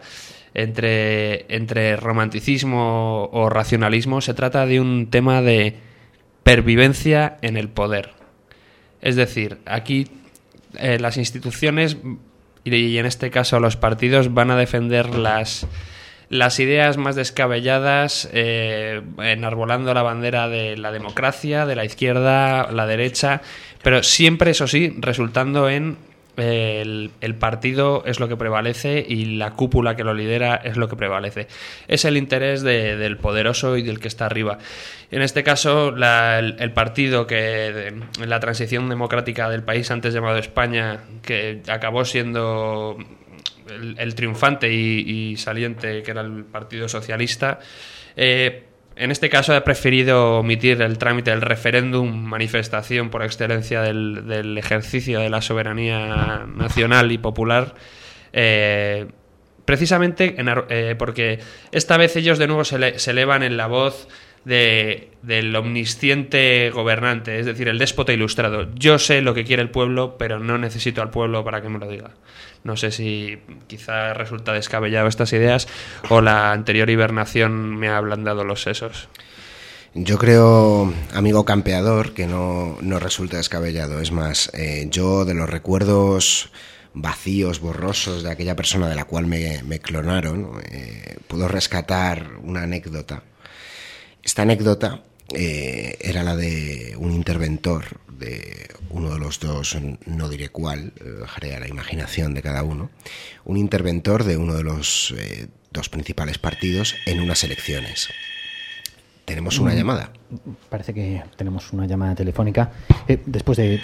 entre romanticismo o racionalismo, se trata de un tema de pervivencia en el poder. Es decir, aquí las instituciones y en este caso los partidos van a defender las ideas más descabelladas, enarbolando la bandera de la democracia, de la izquierda, la derecha, pero siempre, eso sí, resultando en el partido es lo que prevalece y la cúpula que lo lidera es lo que prevalece. Es el interés del poderoso y del que está arriba. En este caso, el partido que en la transición democrática del país antes llamado España, que acabó siendo el triunfante y saliente, que era el Partido Socialista, en este caso ha preferido omitir el trámite del referéndum, manifestación por excelencia del ejercicio de la soberanía nacional y popular, precisamente porque esta vez ellos de nuevo se elevan en la voz del omnisciente gobernante, es decir, el déspota ilustrado. Yo sé lo que quiere el pueblo, pero no necesito al pueblo para que me lo diga. No sé si quizá resulta descabellado estas ideas o la anterior hibernación me ha ablandado los sesos. Yo creo, amigo campeador, que no resulta descabellado. Es más, yo de los recuerdos vacíos, borrosos de aquella persona de la cual me clonaron, puedo rescatar una anécdota. Esta anécdota era la de un interventor de uno de los dos, no diré cuál, dejaré a la imaginación de cada uno, un interventor de uno de los dos principales partidos en unas elecciones. Tenemos una llamada. Parece que tenemos una llamada telefónica. Después de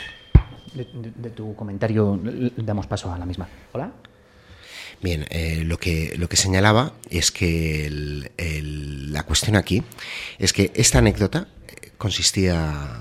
tu comentario, damos paso a la misma. ¿Hola? Bien, lo que señalaba es que la cuestión aquí es que esta anécdota consistía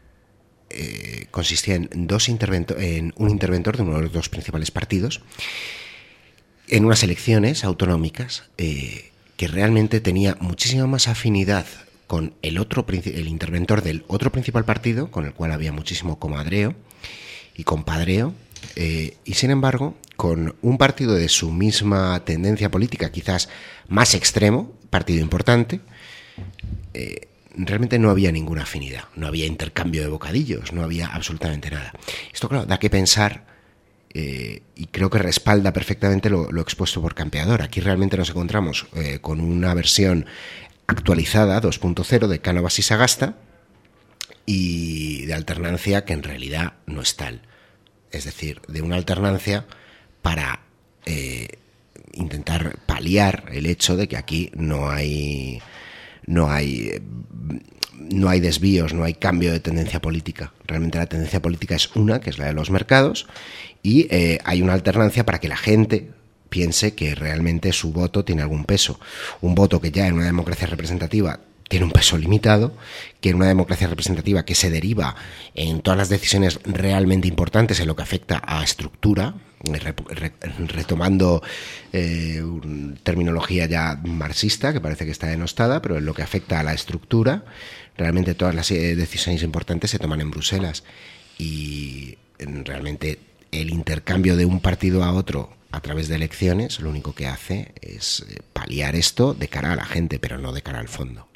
en un interventor de uno de los dos principales partidos en unas elecciones autonómicas que realmente tenía muchísima más afinidad con el interventor del otro principal partido, con el cual había muchísimo comadreo y compadreo, y sin embargo con un partido de su misma tendencia política, quizás más extremo, partido importante, realmente no había ninguna afinidad, no había intercambio de bocadillos, no había absolutamente nada. Esto, claro, da que pensar, y creo que respalda perfectamente lo expuesto por Campeador. Aquí realmente nos encontramos con una versión actualizada 2.0 de Cánovas y Sagasta, y de alternancia que en realidad no es tal. Es decir, de una alternancia para intentar paliar el hecho de que aquí no hay desvíos, no hay cambio de tendencia política. Realmente la tendencia política es una, que es la de los mercados, y hay una alternancia para que la gente piense que realmente su voto tiene algún peso. Un voto que ya en una democracia representativa tiene un peso limitado, que en una democracia representativa que se deriva en todas las decisiones realmente importantes en lo que afecta a estructura, retomando terminología ya marxista, que parece que está denostada, pero en lo que afecta a la estructura, realmente todas las decisiones importantes se toman en Bruselas, y realmente el intercambio de un partido a otro a través de elecciones lo único que hace es paliar esto de cara a la gente, pero no de cara al fondo.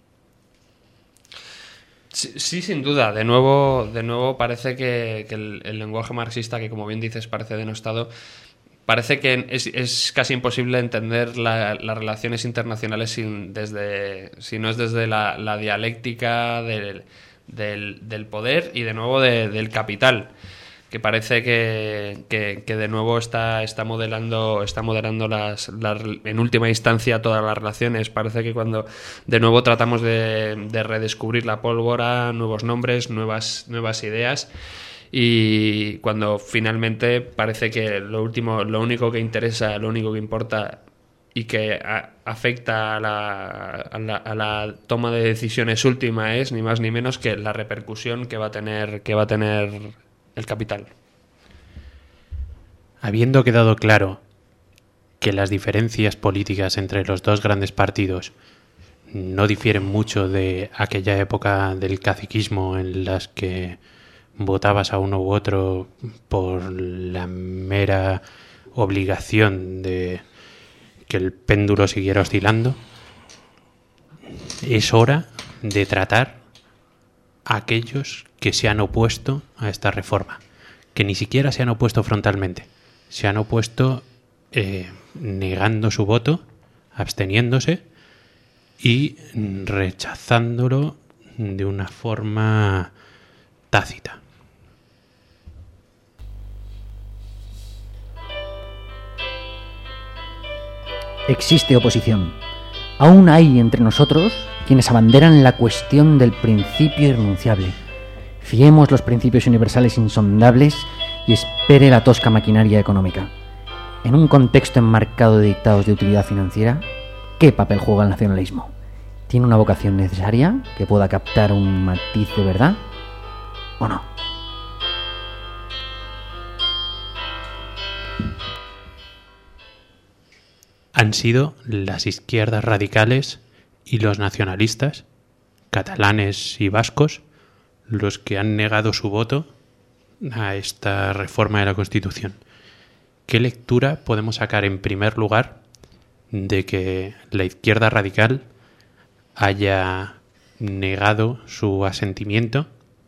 Sí, sin duda. De nuevo parece que el lenguaje marxista, que como bien dices parece denostado, parece que es casi imposible entender las relaciones internacionales si no es desde la dialéctica del poder y de nuevo del capital, que parece que de nuevo está modelando en última instancia todas las relaciones. Parece que cuando de nuevo tratamos de redescubrir la pólvora, nuevos nombres, nuevas ideas, y cuando finalmente parece que lo único que interesa, lo único que importa y que afecta a la toma de decisiones última es ni más ni menos que la repercusión que va a tener el capital. Habiendo quedado claro que las diferencias políticas entre los dos grandes partidos no difieren mucho de aquella época del caciquismo en las que votabas a uno u otro por la mera obligación de que el péndulo siguiera oscilando, es hora de tratar a aquellos que se han opuesto a esta reforma, que ni siquiera se han opuesto frontalmente, se han opuesto negando su voto, absteniéndose y rechazándolo de una forma tácita. Existe oposición. Aún hay entre nosotros quienes abanderan la cuestión del principio irrenunciable. Fiemos los principios universales insondables y espere la tosca maquinaria económica. En un contexto enmarcado de dictados de utilidad financiera, ¿qué papel juega el nacionalismo? ¿Tiene una vocación necesaria que pueda captar un matiz de verdad o no? Han sido las izquierdas radicales y los nacionalistas, catalanes y vascos, los que han negado su voto a esta reforma de la Constitución. ¿Qué lectura podemos sacar en primer lugar de que la izquierda radical haya negado su asentimiento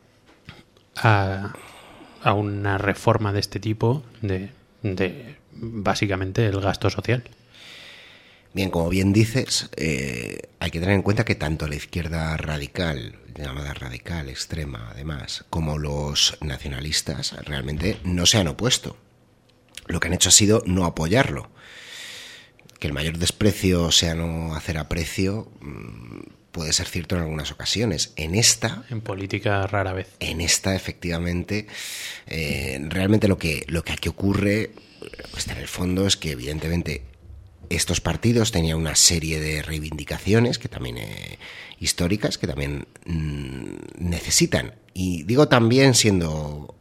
a una reforma de este tipo de básicamente el gasto social? Bien, como bien dices, hay que tener en cuenta que tanto la izquierda radical, llamada radical, extrema además, como los nacionalistas realmente no se han opuesto. Lo que han hecho ha sido no apoyarlo. Que el mayor desprecio sea no hacer aprecio puede ser cierto en algunas ocasiones. En política rara vez. En esta, efectivamente, realmente lo que aquí ocurre, pues en el fondo, es que evidentemente estos partidos tenían una serie de reivindicaciones que también históricas, que también necesitan. Y digo también siendo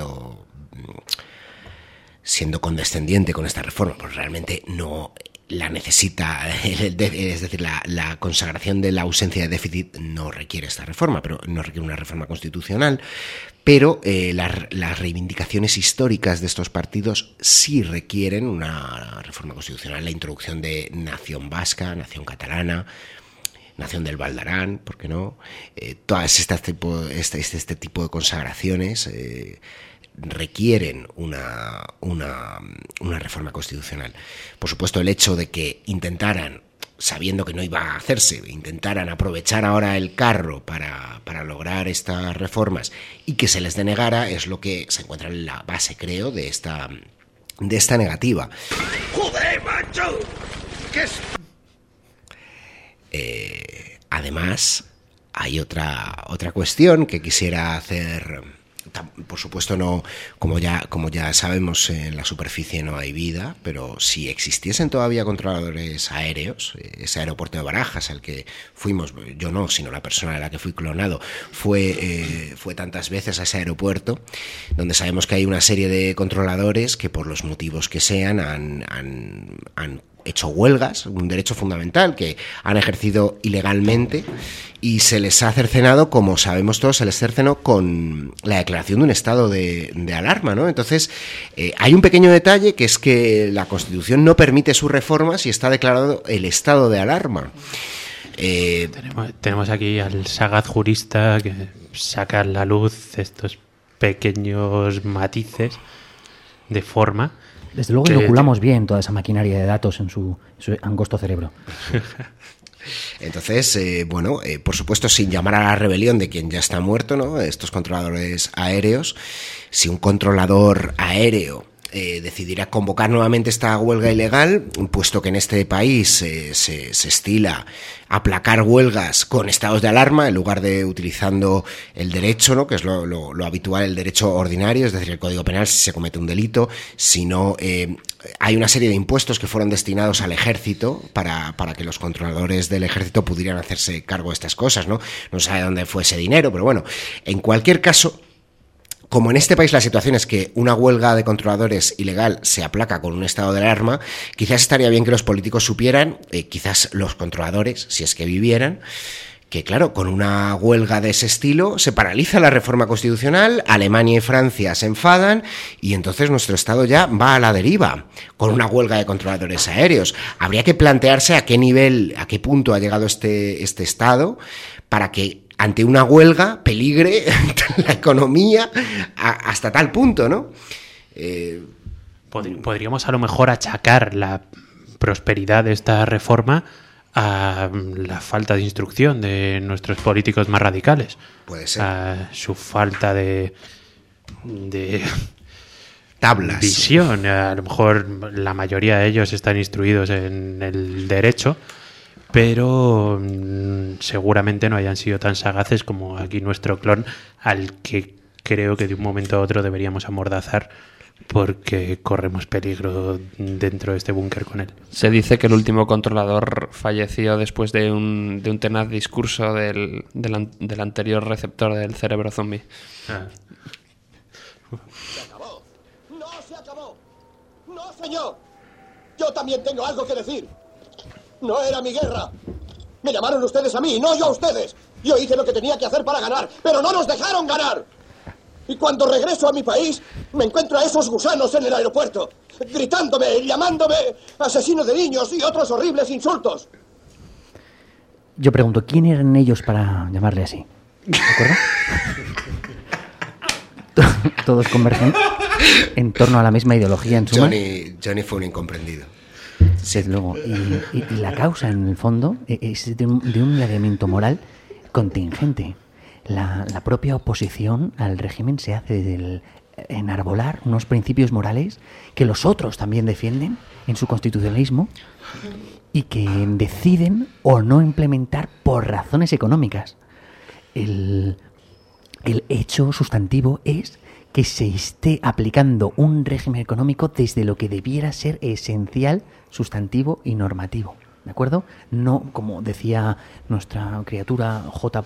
condescendiente con esta reforma, pues realmente no la necesita, es decir, la consagración de la ausencia de déficit no requiere esta reforma, pero no requiere una reforma constitucional, pero las reivindicaciones históricas de estos partidos sí requieren una reforma constitucional, la introducción de nación vasca, nación catalana, nación del Val d'Aran, ¿por qué no? Todas este tipo de consagraciones requieren una reforma constitucional. Por supuesto, el hecho de que intentaran sabiendo que no iba a hacerse, intentaran aprovechar ahora el carro para lograr estas reformas y que se les denegara, es lo que se encuentra en la base, creo, de esta negativa. ¡Joder, macho! ¿Qué es? Además, hay otra cuestión que quisiera hacer. Por supuesto, no, como ya sabemos, en la superficie no hay vida, pero si existiesen todavía controladores aéreos, ese aeropuerto de Barajas al que fuimos, yo no, sino la persona a la que fui clonado, fue tantas veces a ese aeropuerto, donde sabemos que hay una serie de controladores que por los motivos que sean han hecho huelgas, un derecho fundamental que han ejercido ilegalmente, y se les ha cercenado, como sabemos todos, se les cercenó con la declaración de un estado de alarma, ¿no? Entonces, hay un pequeño detalle, que es que la Constitución no permite su reforma si está declarado el estado de alarma. Tenemos aquí al sagaz jurista que saca a la luz estos pequeños matices de forma. Desde luego inoculamos bien toda esa maquinaria de datos en su angosto cerebro. Entonces, por supuesto, sin llamar a la rebelión de quien ya está muerto, ¿no? Estos controladores aéreos, si un controlador aéreo decidirá convocar nuevamente esta huelga ilegal, puesto que en este país se estila aplacar huelgas con estados de alarma en lugar de utilizando el derecho, ¿no? Que es lo habitual, el derecho ordinario, es decir, el Código Penal si se comete un delito, sino hay una serie de impuestos que fueron destinados al ejército para que los controladores del ejército pudieran hacerse cargo de estas cosas, ¿no? No se sabe dónde fue ese dinero, pero bueno, en cualquier caso, como en este país la situación es que una huelga de controladores ilegal se aplaca con un estado de alarma, quizás estaría bien que los políticos supieran, quizás los controladores, si es que vivieran, que claro, con una huelga de ese estilo se paraliza la reforma constitucional, Alemania y Francia se enfadan y entonces nuestro Estado ya va a la deriva con una huelga de controladores aéreos. Habría que plantearse a qué nivel, a qué punto ha llegado este Estado para que ante una huelga peligre la economía hasta tal punto, ¿no? Podríamos a lo mejor achacar la prosperidad de esta reforma a la falta de instrucción de nuestros políticos más radicales. Puede ser. A su falta de tablas. Visión. A lo mejor la mayoría de ellos están instruidos en el derecho, pero seguramente no hayan sido tan sagaces como aquí nuestro clon, al que creo que de un momento a otro deberíamos amordazar porque corremos peligro dentro de este búnker con él. Se dice que el último controlador falleció después de un tenaz discurso del anterior receptor del cerebro zombie. Se acabó. No se acabó. No, señor. Yo también tengo algo que decir. No era mi guerra. Me llamaron ustedes a mí, no yo a ustedes. Yo hice lo que tenía que hacer para ganar, pero no nos dejaron ganar. Y cuando regreso a mi país, me encuentro a esos gusanos en el aeropuerto, gritándome, llamándome asesino de niños y otros horribles insultos. Yo pregunto, ¿quién eran ellos para llamarle así? ¿De acuerdo? Todos convergen en torno a la misma ideología en suma. Johnny fue un incomprendido. Desde luego. Y la causa, en el fondo, es de un lineamiento moral contingente. La propia oposición al régimen se hace del enarbolar unos principios morales que los otros también defienden en su constitucionalismo y que deciden o no implementar por razones económicas. El hecho sustantivo es que se esté aplicando un régimen económico desde lo que debiera ser esencial, sustantivo y normativo. ¿De acuerdo? No, como decía nuestra criatura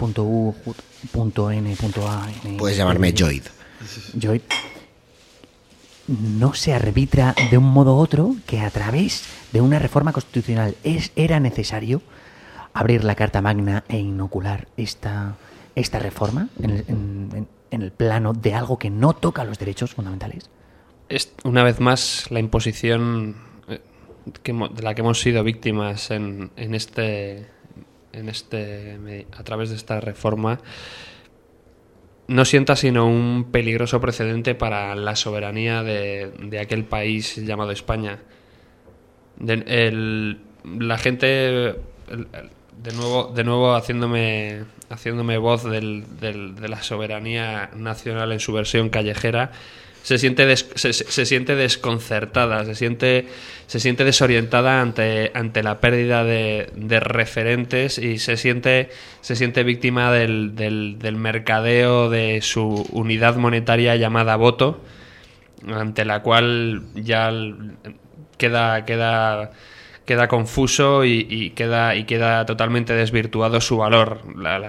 J.U.N.A. Puedes llamarme Joyd. Joyd. No se arbitra de un modo u otro que a través de una reforma constitucional era necesario abrir la Carta Magna e inocular esta reforma en el plano de algo que no toca los derechos fundamentales. Es, una vez más, la imposición de la que hemos sido víctimas a través de esta reforma no sienta sino un peligroso precedente para la soberanía de aquel país llamado España. la gente, de nuevo haciéndome voz de la soberanía nacional en su versión callejera, se siente desconcertada, se siente desorientada ante la pérdida de referentes, y se siente víctima del mercadeo de su unidad monetaria llamada voto, ante la cual ya queda confuso y queda totalmente desvirtuado su valor.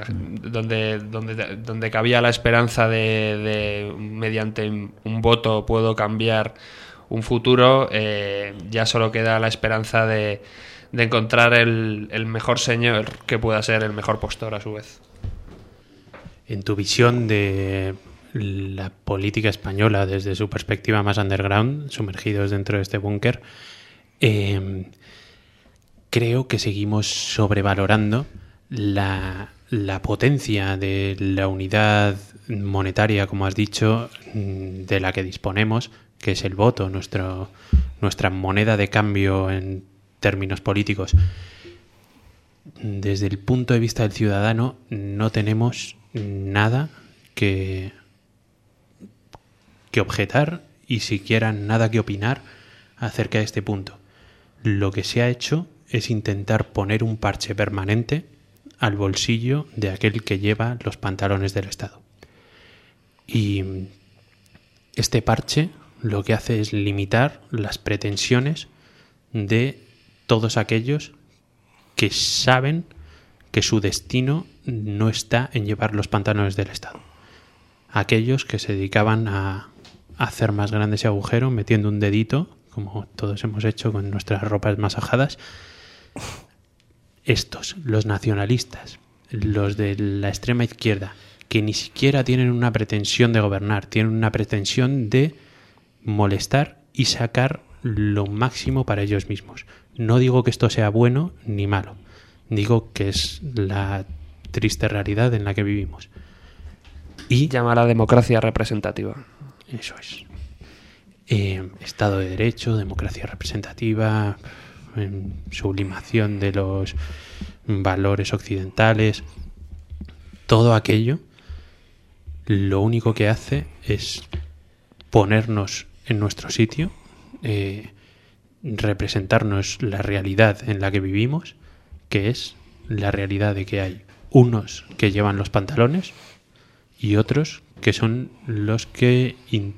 Donde cabía la esperanza de mediante un voto puedo cambiar un futuro, ya solo queda la esperanza de encontrar el mejor señor que pueda ser el mejor postor a su vez. En tu visión de la política española desde su perspectiva más underground, sumergidos dentro de este búnker, creo que seguimos sobrevalorando la potencia de la unidad monetaria, como has dicho, de la que disponemos, que es el voto, nuestra moneda de cambio en términos políticos. Desde el punto de vista del ciudadano, no tenemos nada que objetar y siquiera nada que opinar acerca de este punto. Lo que se ha hecho es intentar poner un parche permanente al bolsillo de aquel que lleva los pantalones del Estado. Y este parche lo que hace es limitar las pretensiones de todos aquellos que saben que su destino no está en llevar los pantalones del Estado. Aquellos que se dedicaban a hacer más grande ese agujero metiendo un dedito, como todos hemos hecho con nuestras ropas masajadas. Estos, los nacionalistas, los de la extrema izquierda, que ni siquiera tienen una pretensión de gobernar, tienen una pretensión de molestar y sacar lo máximo para ellos mismos. No digo que esto sea bueno ni malo, digo que es la triste realidad en la que vivimos. Y llama a la democracia representativa. Eso es. Estado de Derecho, democracia representativa, sublimación de los valores occidentales, todo aquello lo único que hace es ponernos en nuestro sitio, representarnos la realidad en la que vivimos, que es la realidad de que hay unos que llevan los pantalones y otros que son los que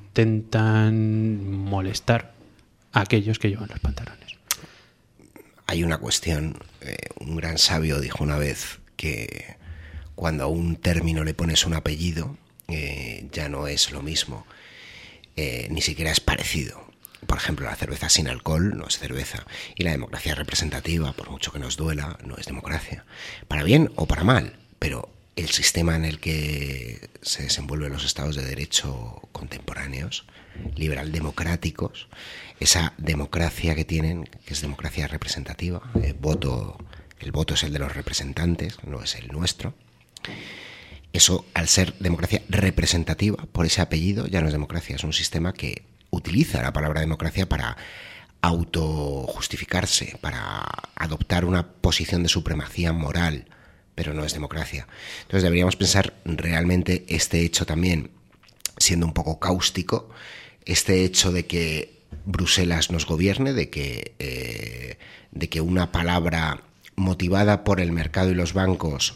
intentan molestar a aquellos que llevan los pantalones. Hay una cuestión, un gran sabio dijo una vez que cuando a un término le pones un apellido, ya no es lo mismo, ni siquiera es parecido. Por ejemplo, la cerveza sin alcohol no es cerveza, y la democracia representativa, por mucho que nos duela, no es democracia. Para bien o para mal, pero el sistema en el que se desenvuelven los estados de derecho contemporáneos, liberal democráticos, esa democracia que tienen, que es democracia representativa, el voto es el de los representantes, no es el nuestro. Eso, al ser democracia representativa, por ese apellido, ya no es democracia, es un sistema que utiliza la palabra democracia para autojustificarse, para adoptar una posición de supremacía moral, pero no es democracia. Entonces deberíamos pensar realmente este hecho también, siendo un poco cáustico, este hecho de que Bruselas nos gobierne, de que una palabra motivada por el mercado y los bancos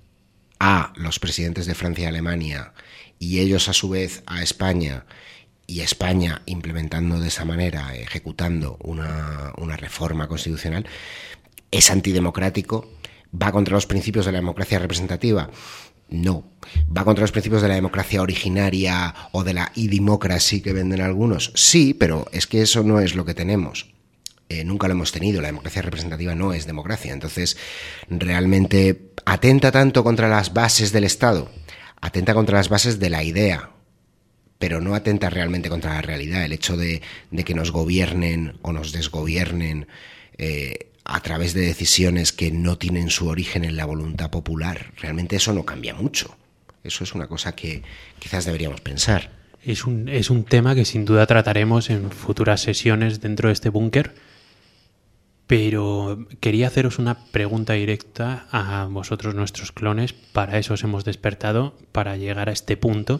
a los presidentes de Francia y Alemania, y ellos a su vez a España, y España implementando de esa manera, ejecutando una reforma constitucional, es antidemocrático. ¿Va contra los principios de la democracia representativa? No. ¿Va contra los principios de la democracia originaria o de la e-democracy que venden algunos? Sí, pero es que eso no es lo que tenemos. Nunca lo hemos tenido. La democracia representativa no es democracia. Entonces, realmente atenta tanto contra las bases del Estado, atenta contra las bases de la idea, pero no atenta realmente contra la realidad. El hecho de que nos gobiernen o nos desgobiernen a través de decisiones que no tienen su origen en la voluntad popular, realmente eso no cambia mucho. Eso es una cosa que quizás deberíamos pensar. Es un tema que sin duda trataremos en futuras sesiones dentro de este búnker, Pero quería haceros una pregunta directa a vosotros, nuestros clones. Para eso os hemos despertado, para llegar a este punto.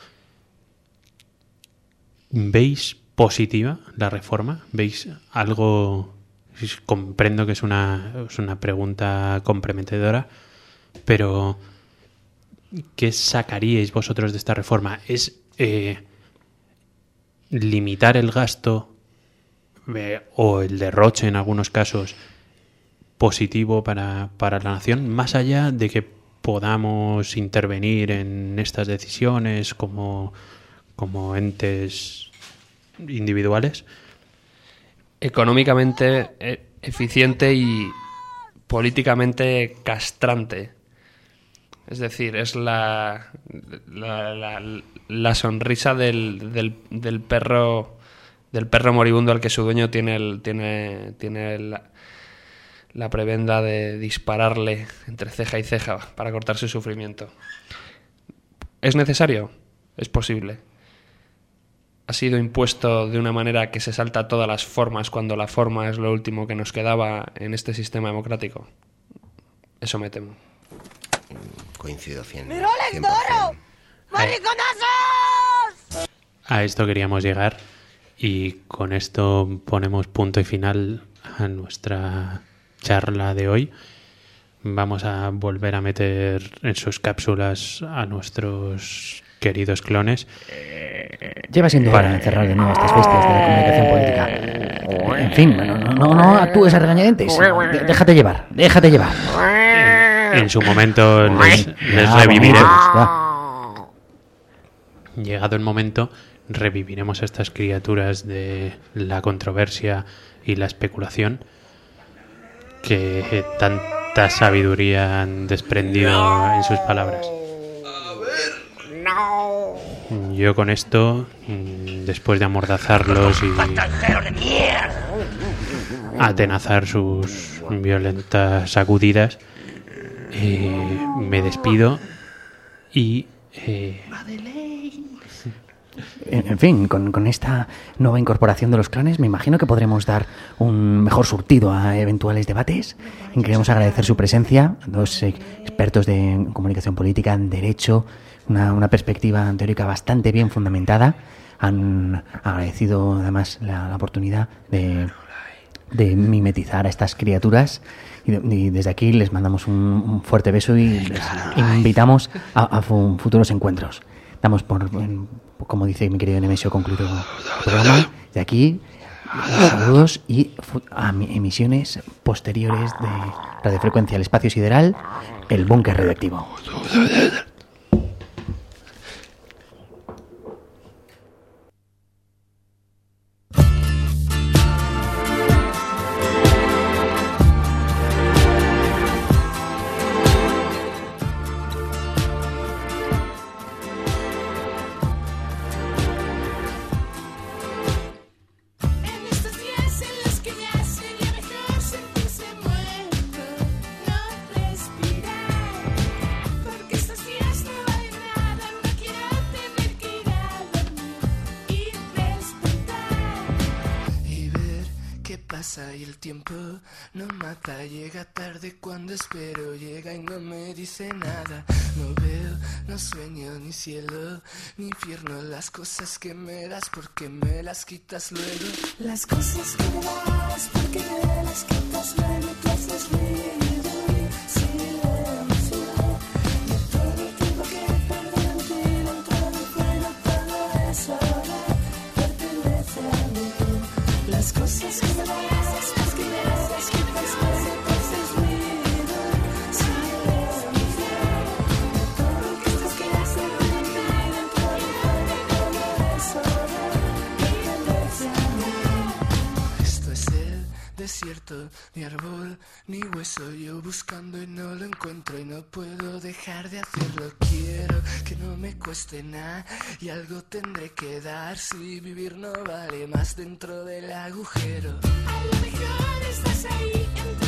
¿Veis positiva la reforma? ¿Veis algo? Comprendo que es una pregunta comprometedora, pero ¿qué sacaríais vosotros de esta reforma? ¿Es limitar el gasto o el derroche en algunos casos positivo para la nación, más allá de que podamos intervenir en estas decisiones como entes individuales? Económicamente eficiente y políticamente castrante. Es decir, es la sonrisa del perro moribundo al que su dueño tiene la prebenda de dispararle entre ceja y ceja para cortar su sufrimiento. ¿Es necesario? Es posible. Ha sido impuesto de una manera que se salta todas las formas cuando la forma es lo último que nos quedaba en este sistema democrático. Eso me temo. Coincido 100%. ¡Mi Rolex de oro! ¡Mariconazos! A esto queríamos llegar y con esto ponemos punto y final a nuestra charla de hoy. Vamos a volver a meter en sus cápsulas a nuestros queridos clones. Lleva siendo hora de cerrar de nuevo estas bestias de la comunicación política. En fin, no actúes a regañadientes. Déjate llevar. En su momento les reviviremos. Llegado el momento, reviviremos a estas criaturas de la controversia y la especulación que tanta sabiduría han desprendido en sus palabras. Yo con esto, después de amordazarlos y atenazar sus violentas sacudidas, me despido y... En fin, con esta nueva incorporación de los clanes, me imagino que podremos dar un mejor surtido a eventuales debates. Y queremos agradecer su presencia, dos expertos de comunicación política, en derecho, una perspectiva teórica bastante bien fundamentada. Han agradecido además la oportunidad de mimetizar a estas criaturas y desde aquí les mandamos un fuerte beso y les invitamos a futuros encuentros. Damos como dice mi querido Nemesio, concluido el programa. De aquí, saludos y a emisiones posteriores de radiofrecuencia, el espacio sideral, el búnker radioactivo. Y el tiempo no mata, llega tarde cuando espero, llega y no me dice nada. No veo, no sueño ni cielo, ni infierno, las cosas que me das porque me las quitas luego. Las cosas que me das porque me las quitas luego, tú haces ruido y silencio. Y todo el tiempo que perdí en ti, dentro de mi cuello, todo eso ahora pertenece a mí. Las cosas que me das desierto, ni árbol, ni hueso, yo buscando y no lo encuentro y no puedo dejar de hacerlo. Quiero que no me cueste nada y algo tendré que dar si vivir no vale más dentro del agujero. A lo mejor estás ahí entre